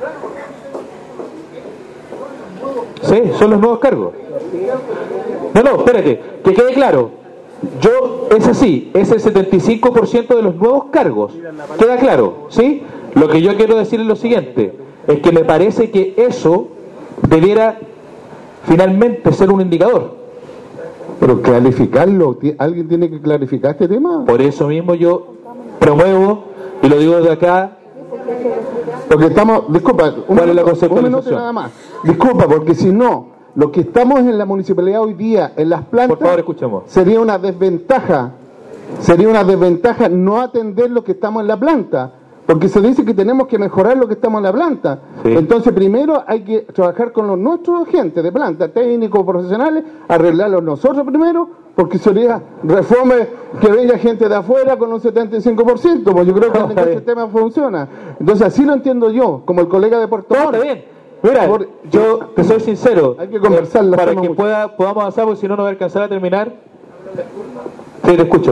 Sí, son los nuevos cargos. No, no, espérate, que quede claro. Yo, es así, es el setenta y cinco por ciento de los nuevos cargos. Queda claro, ¿sí? Lo que yo quiero decir es lo siguiente, es que me parece que eso debiera finalmente ser un indicador. Pero clarificarlo, ¿alguien tiene que clarificar este tema? Por eso mismo yo promuevo, y lo digo desde acá, porque estamos, disculpa, un ¿cuál es la minuto, un minuto conceptualización? nada más. Disculpa, porque si no, lo que estamos en la municipalidad hoy día, en las plantas, Por favor, escuchemos. sería una desventaja, sería una desventaja no atender lo que estamos en la planta, porque se dice que tenemos que mejorar lo que estamos en la planta. Sí. Entonces, primero hay que trabajar con los nuestros agentes de planta, técnicos, profesionales, arreglarlos nosotros primero, porque sería reforma que venga gente de afuera con un setenta y cinco por ciento, pues yo creo que el sistema funciona. Entonces, así lo entiendo yo, como el colega de Puerto No, Montt. está bien. Mira, Por- yo te soy sincero, Hay que conversar la para forma que mucho. pueda, podamos avanzar, porque si no, no va a alcanzar a terminar. Sí, te escucho.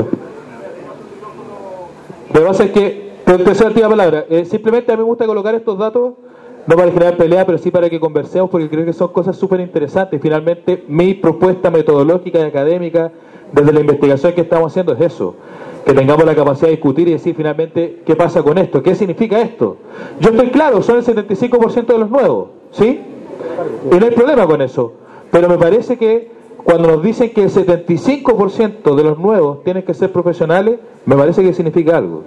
Lo que pasa es que, te te la última palabra, eh, simplemente a mí me gusta colocar estos datos, no para generar pelea, pero sí para que conversemos, porque creo que son cosas súper interesantes. Finalmente, mi propuesta metodológica y académica, desde la investigación que estamos haciendo, es eso. Que tengamos la capacidad de discutir y decir finalmente qué pasa con esto, qué significa esto. Yo estoy claro, son el setenta y cinco por ciento de los nuevos, ¿sí? Y no hay problema con eso. Pero me parece que cuando nos dicen que el setenta y cinco por ciento de los nuevos tienen que ser profesionales, me parece que significa algo.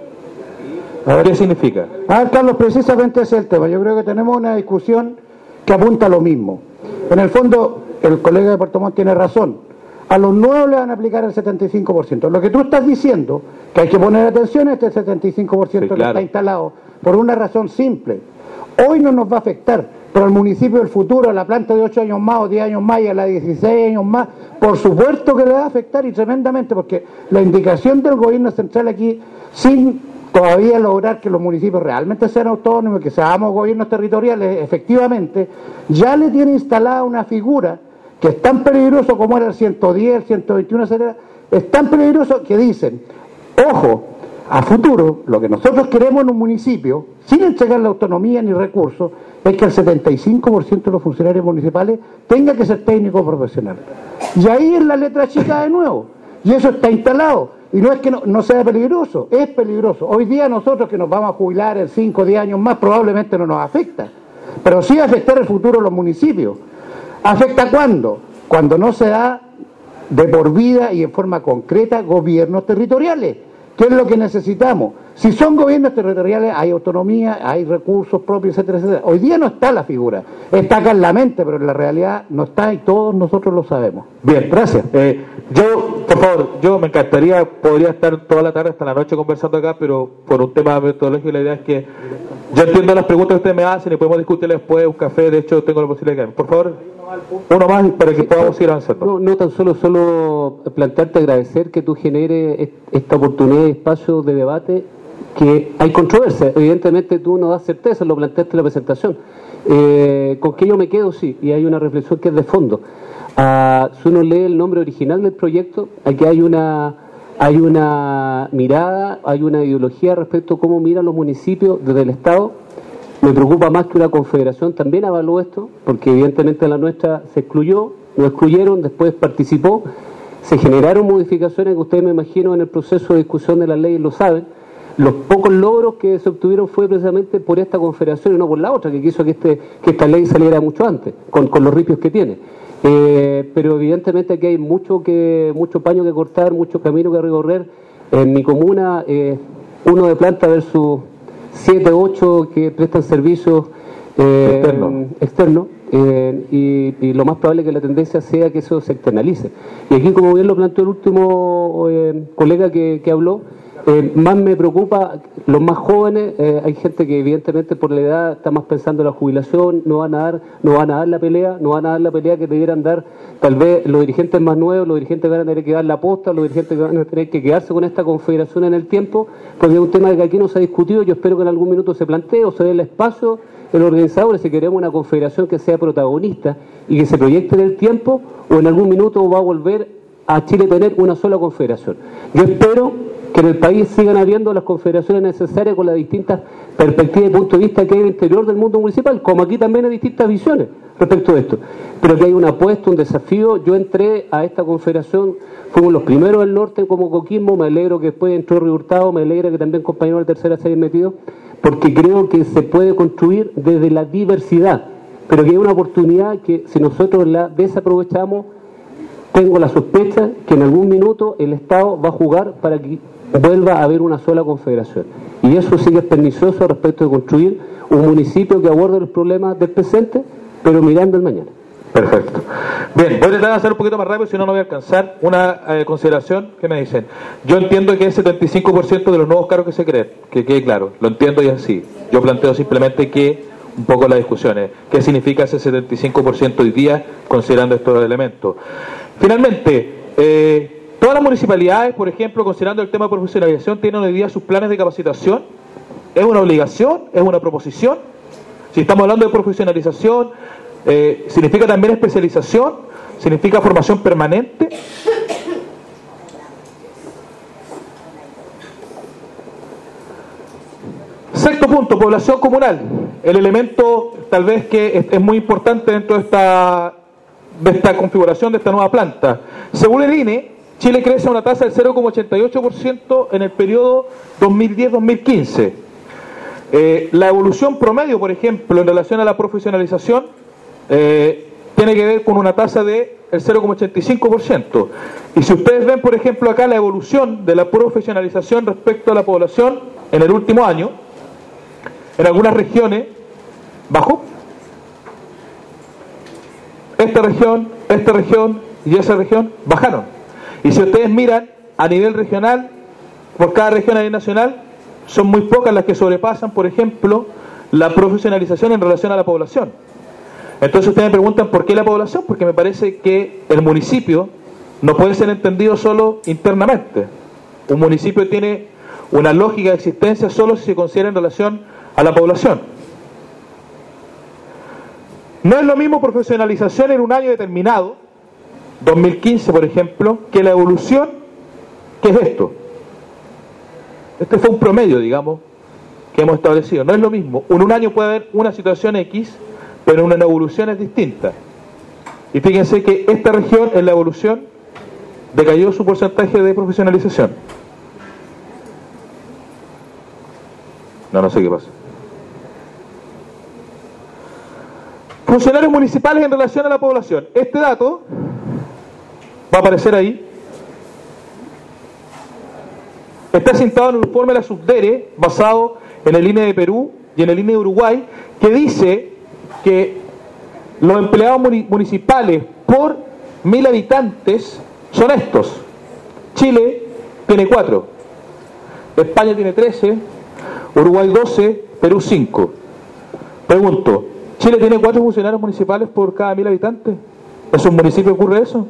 ¿Qué significa? A ver, Carlos, precisamente ese es el tema. Yo creo que tenemos una discusión que apunta a lo mismo. En el fondo, el colega de Puerto Montt tiene razón. A los nuevos le van a aplicar el setenta y cinco por ciento. Lo que tú estás diciendo, que hay que poner atención a este setenta y cinco por ciento Sí, que claro. está instalado, por una razón simple. Hoy no nos va a afectar, pero al municipio del futuro, a la planta de ocho años más o diez años más y a la de dieciséis años más, por supuesto que le va a afectar y tremendamente, porque la indicación del gobierno central aquí, sin todavía lograr que los municipios realmente sean autónomos, que seamos gobiernos territoriales, efectivamente, ya le tiene instalada una figura que es tan peligroso como era el ciento diez, el ciento veintiuno, etcétera, es tan peligroso que dicen, ojo, a futuro, lo que nosotros queremos en un municipio, sin entregar la autonomía ni recursos, es que el setenta y cinco por ciento de los funcionarios municipales tenga que ser técnico profesional. Y ahí es la letra chica de nuevo, y eso está instalado. Y no es que no, no sea peligroso, es peligroso. Hoy día nosotros que nos vamos a jubilar en cinco o diez años más probablemente no nos afecta, pero sí va a afectar el futuro de los municipios. ¿Afecta cuándo? Cuando no se da de por vida y en forma concreta gobiernos territoriales. ¿Qué es lo que necesitamos? Si son gobiernos territoriales hay autonomía, hay recursos propios, etcétera, etcétera. Hoy día no está la figura, está acá en la mente, pero en la realidad no está y todos nosotros lo sabemos. Bien, gracias. Eh, yo, por favor, yo me encantaría, podría estar toda la tarde hasta la noche conversando acá, pero por un tema metodológico la idea es que yo entiendo las preguntas que ustedes me hacen y podemos discutir después, un café, de hecho tengo la posibilidad de que... Por favor, uno más para que podamos ir avanzando. No, no tan solo, solo plantearte agradecer que tú generes esta oportunidad y espacio de debate, que hay controversia, evidentemente tú no das certeza, lo planteaste en la presentación. Eh, con que yo me quedo, sí, y hay una reflexión que es de fondo. Ah, si uno lee el nombre original del proyecto, aquí hay una, hay una mirada, hay una ideología respecto a cómo miran los municipios desde el Estado. Me preocupa más que una confederación también avaló esto, porque evidentemente la nuestra se excluyó, lo excluyeron, después participó, se generaron modificaciones que ustedes me imagino en el proceso de discusión de las leyes lo saben. Los pocos logros que se obtuvieron fue precisamente por esta confederación y no por la otra, que quiso que, este, que esta ley saliera mucho antes, con, con los ripios que tiene. Eh, pero evidentemente aquí hay mucho, que, mucho paño que cortar, mucho camino que recorrer. En mi comuna, eh, uno de planta versus siete, ocho que prestan servicios eh, externos externo, eh, y, y lo más probable es que la tendencia sea que eso se externalice. Y aquí, como bien lo planteó el último eh, colega que, que habló, Eh, más me preocupa los más jóvenes. Eh, hay gente que evidentemente por la edad está más pensando en la jubilación, no van a dar, no van a dar la pelea, no van a dar la pelea que debieran dar tal vez los dirigentes más nuevos, los dirigentes van a tener que dar la posta, los dirigentes van a tener que quedarse con esta confederación en el tiempo, porque es un tema que aquí no se ha discutido. Yo espero que en algún minuto se plantee o se dé el espacio a los organizadores si queremos una confederación que sea protagonista y que se proyecte en el tiempo, o en algún minuto va a volver a Chile tener una sola confederación. Yo espero que en el país sigan habiendo las confederaciones necesarias con las distintas perspectivas y puntos de vista que hay al interior del mundo municipal, como aquí también hay distintas visiones respecto de esto, pero que hay una apuesta, un desafío. Yo entré a esta confederación, fuimos los primeros del norte como Coquimbo, me alegro que después entró Río Hurtado, me alegra que también compañeros de la tercera se hayan metido, porque creo que se puede construir desde la diversidad, pero que hay una oportunidad que si nosotros la desaprovechamos, tengo la sospecha que en algún minuto el Estado va a jugar para que vuelva a haber una sola confederación. Y eso sí que es pernicioso respecto de construir un municipio que aborde los problemas del presente, pero mirando el mañana. Perfecto. Bien, voy a tratar de hacer un poquito más rápido, si no, no voy a alcanzar. Una eh, consideración que me dicen. Yo entiendo que es setenta y cinco por ciento de los nuevos cargos que se creen, que quede claro, lo entiendo y así. Yo planteo simplemente que un poco las discusiones. ¿Qué significa ese setenta y cinco por ciento hoy día considerando estos elementos? Finalmente, eh, todas las municipalidades, por ejemplo, considerando el tema de profesionalización, tienen hoy día sus planes de capacitación. ¿Es una obligación? ¿Es una proposición? Si estamos hablando de profesionalización, eh, ¿significa también especialización? ¿Significa formación permanente? Sexto punto, población comunal. El elemento tal vez que es, es muy importante dentro de esta, de esta configuración de esta nueva planta. Según el I N E, Chile crece a una tasa del cero coma ochenta y ocho por ciento en el periodo dos mil diez a dos mil quince. Eh, la evolución promedio, por ejemplo, en relación a la profesionalización, eh, tiene que ver con una tasa del cero coma ochenta y cinco por ciento. Y si ustedes ven, por ejemplo, acá la evolución de la profesionalización respecto a la población en el último año, en algunas regiones bajó. Esta región, esta región y esa región bajaron. Y si ustedes miran a nivel regional, por cada región a nivel nacional, son muy pocas las que sobrepasan, por ejemplo, la profesionalización en relación a la población. Entonces ustedes me preguntan, ¿por qué la población? Porque me parece que el municipio no puede ser entendido solo internamente. Un municipio tiene una lógica de existencia solo si se considera en relación a la población. No es lo mismo profesionalización en un año determinado, dos mil quince por ejemplo, que la evolución, que es esto. Este fue un promedio, digamos, que hemos establecido. No es lo mismo. En un año puede haber una situación X, pero una evolución es distinta. Y fíjense que esta región, en la evolución, decayó su porcentaje de profesionalización. No, no sé qué pasa. Funcionarios municipales en relación a la población. Este dato va a aparecer ahí. Está citado en el informe de la Subdere, basado en el I N E de Perú y en el I N E de Uruguay, que dice que los empleados municipales por mil habitantes son estos. Chile tiene cuatro, España tiene trece, Uruguay doce, Perú cinco. Pregunto, ¿Chile tiene cuatro funcionarios municipales por cada mil habitantes? ¿En sus municipios ocurre eso?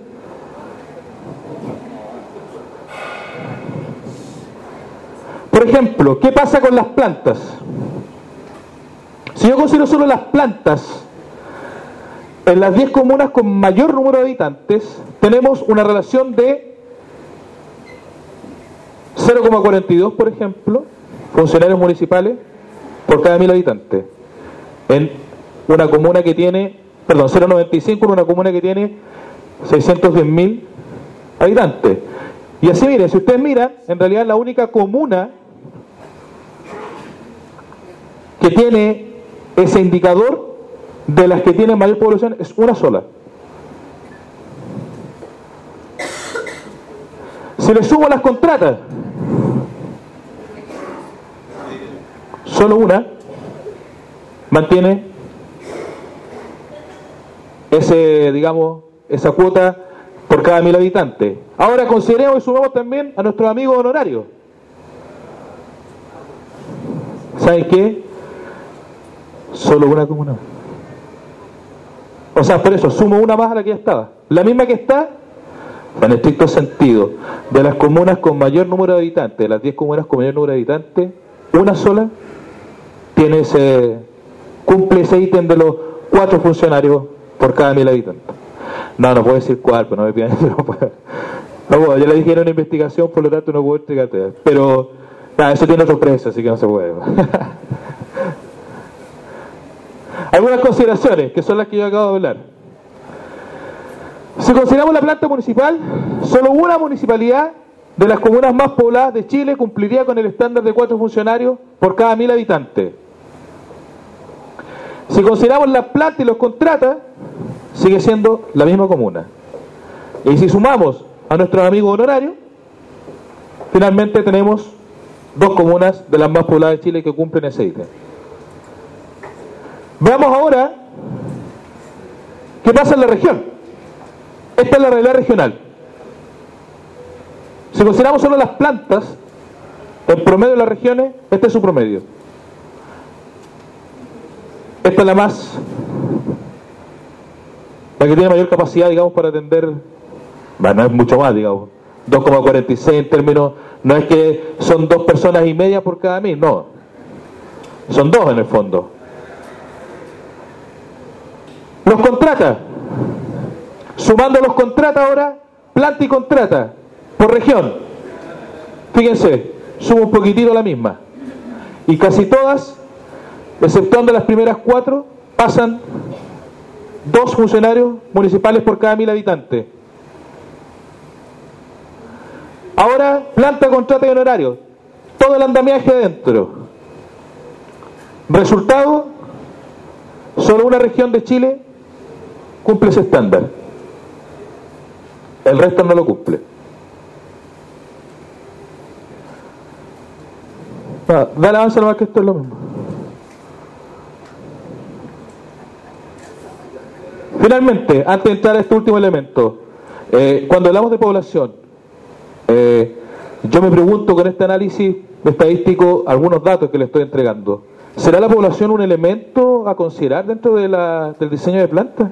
Por ejemplo, ¿qué pasa con las plantas? Si yo considero solo las plantas, en las diez comunas con mayor número de habitantes, tenemos una relación de cero coma cuarenta y dos, por ejemplo, funcionarios municipales por cada mil habitantes. En una comuna que tiene, perdón, cero coma noventa y cinco en una comuna que tiene seiscientos diez mil habitantes. Y así, miren, si ustedes miran, en realidad la única comuna que tiene ese indicador de las que tienen mayor población es una sola. Si le sumo las contratas, solo una mantiene ese, digamos, esa cuota por cada mil habitantes. Ahora consideremos y sumamos también a nuestros amigos honorarios. ¿saben qué? Solo una comuna. O sea, por eso, sumo una más a la que ya estaba. La misma que está, en estricto sentido, de las comunas con mayor número de habitantes, de las diez comunas con mayor número de habitantes, una sola tiene ese, cumple ese ítem de los cuatro funcionarios por cada mil habitantes. No, no puedo decir cuál, pero no me pidan eso. No puedo. No puedo, ya le dije en una investigación, por lo tanto no puedo explicarte. Pero, nada, eso tiene otro precio, así que no se puede. Algunas consideraciones, que son las que yo acabo de hablar. Si consideramos la planta municipal, solo una municipalidad de las comunas más pobladas de Chile cumpliría con el estándar de cuatro funcionarios por cada mil habitantes. Si consideramos la planta y los contratas, sigue siendo la misma comuna. Y si sumamos a nuestros amigos honorarios, finalmente tenemos dos comunas de las más pobladas de Chile que cumplen ese ítem. Veamos ahora qué pasa en la región. Esta es la realidad regional. Si consideramos solo las plantas, el promedio de las regiones, este es su promedio. Esta es la más, la que tiene mayor capacidad, digamos, para atender, bueno, no es mucho más, digamos, dos coma cuarenta y seis en términos, no es que son dos personas y media por cada mil, no, son dos en el fondo. Los contrata, sumando los contrata ahora, planta y contrata, por región, fíjense, suma un poquitito la misma, y casi todas, exceptuando las primeras cuatro, pasan dos funcionarios municipales por cada mil habitantes. Ahora, planta, contrata y honorario, todo el andamiaje adentro. Resultado, solo una región de Chile cumple ese estándar, el resto no lo cumple. Ah, dale avance nomás, que esto es lo mismo. Finalmente, antes de entrar a este último elemento, eh, cuando hablamos de población, eh, yo me pregunto con este análisis estadístico algunos datos que le estoy entregando. ¿Será la población un elemento a considerar dentro de la, del diseño de plantas?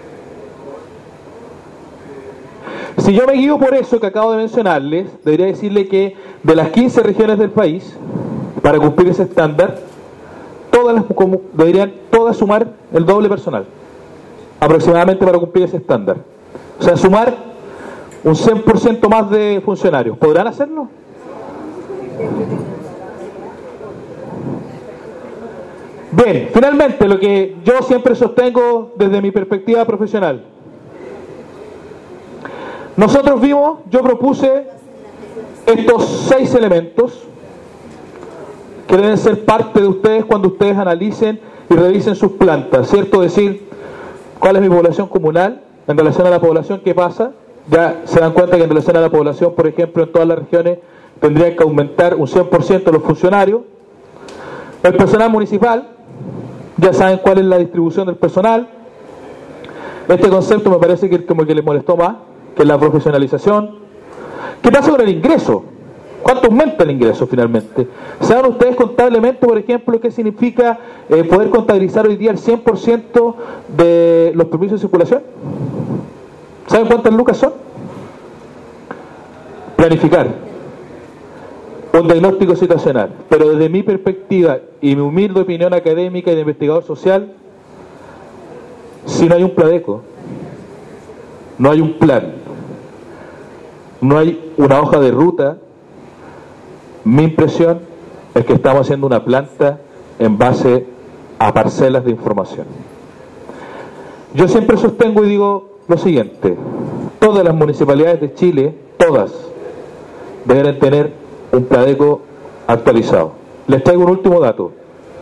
Si yo me guío por eso que acabo de mencionarles, debería decirle que de las quince regiones del país, para cumplir ese estándar, todas las, como, deberían todas sumar el doble personal, aproximadamente, para cumplir ese estándar. O sea, sumar un cien por ciento más de funcionarios. ¿Podrán hacerlo? Bien, finalmente, lo que yo siempre sostengo desde mi perspectiva profesional. Nosotros vimos, yo propuse estos seis elementos que deben ser parte de ustedes cuando ustedes analicen y revisen sus plantas, ¿cierto? Es decir, ¿cuál es mi población comunal en relación a la población que pasa? Ya se dan cuenta que en relación a la población, por ejemplo, en todas las regiones tendrían que aumentar un cien por ciento los funcionarios. El personal municipal, ya saben cuál es la distribución del personal. Este concepto me parece que como que les molestó más, que es la profesionalización. ¿Qué pasa con el ingreso? ¿Cuánto aumenta el ingreso finalmente? ¿Saben ustedes contablemente, por ejemplo, qué significa eh, poder contabilizar hoy día el cien por ciento de los permisos de circulación? ¿Saben cuántas lucas son? Planificar un diagnóstico situacional, pero desde mi perspectiva y mi humilde opinión académica y de investigador social, si no hay un Pladeco, no hay un plan, no hay una hoja de ruta, mi impresión es que estamos haciendo una planta en base a parcelas de información. Yo siempre sostengo y digo lo siguiente: todas las municipalidades de Chile, todas, deben tener un Pladeco actualizado. Les traigo un último dato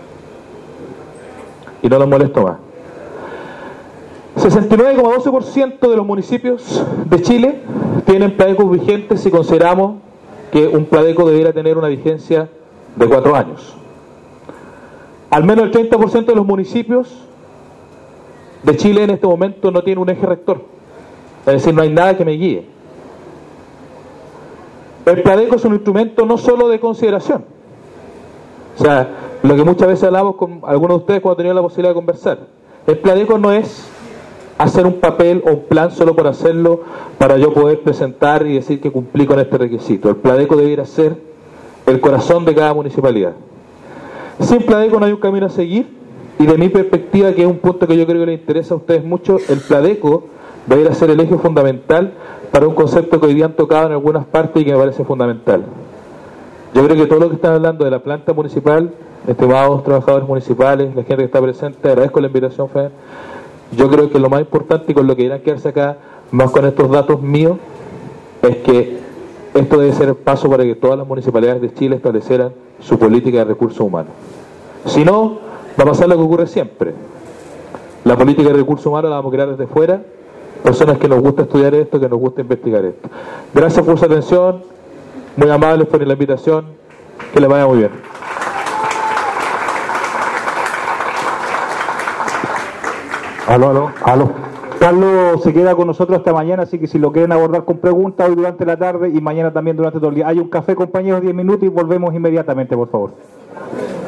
y no los molesto más. sesenta y nueve coma doce por ciento de los municipios de Chile tienen Pladecos vigentes si consideramos que un Pladeco debiera tener una vigencia de cuatro años. Al menos el treinta por ciento de los municipios de Chile en este momento no tiene un eje rector, es decir, no hay nada que me guíe. El Pladeco es un instrumento no solo de consideración, O sea, lo que muchas veces hablamos con algunos de ustedes cuando tenían la posibilidad de conversar. El Pladeco no es hacer un papel o un plan solo por hacerlo para yo poder presentar y decir que cumplí con este requisito. El Pladeco debiera ser el corazón de cada municipalidad. Sin Pladeco no hay un camino a seguir, y de mi perspectiva, que es un punto que yo creo que les interesa a ustedes mucho, el Pladeco debería ser el eje fundamental para un concepto que hoy día han tocado en algunas partes y que me parece fundamental. Yo creo que todo lo que están hablando de la planta municipal, estimados trabajadores municipales, la gente que está presente, agradezco la invitación, Fede. Yo creo que lo más importante y con lo que irán a quedarse acá, más con estos datos míos, es que esto debe ser el paso para que todas las municipalidades de Chile establecieran su política de recursos humanos. Si no, va a pasar lo que ocurre siempre. La política de recursos humanos la vamos a crear desde fuera, personas que nos gusta estudiar esto, que nos gusta investigar esto. Gracias por su atención, muy amables por la invitación, que les vaya muy bien. Aló, aló, aló. Carlos se queda con nosotros hasta mañana, así que si lo quieren abordar con preguntas hoy durante la tarde y mañana también durante todo el día. Hay un café, compañeros, diez minutos y volvemos inmediatamente, por favor.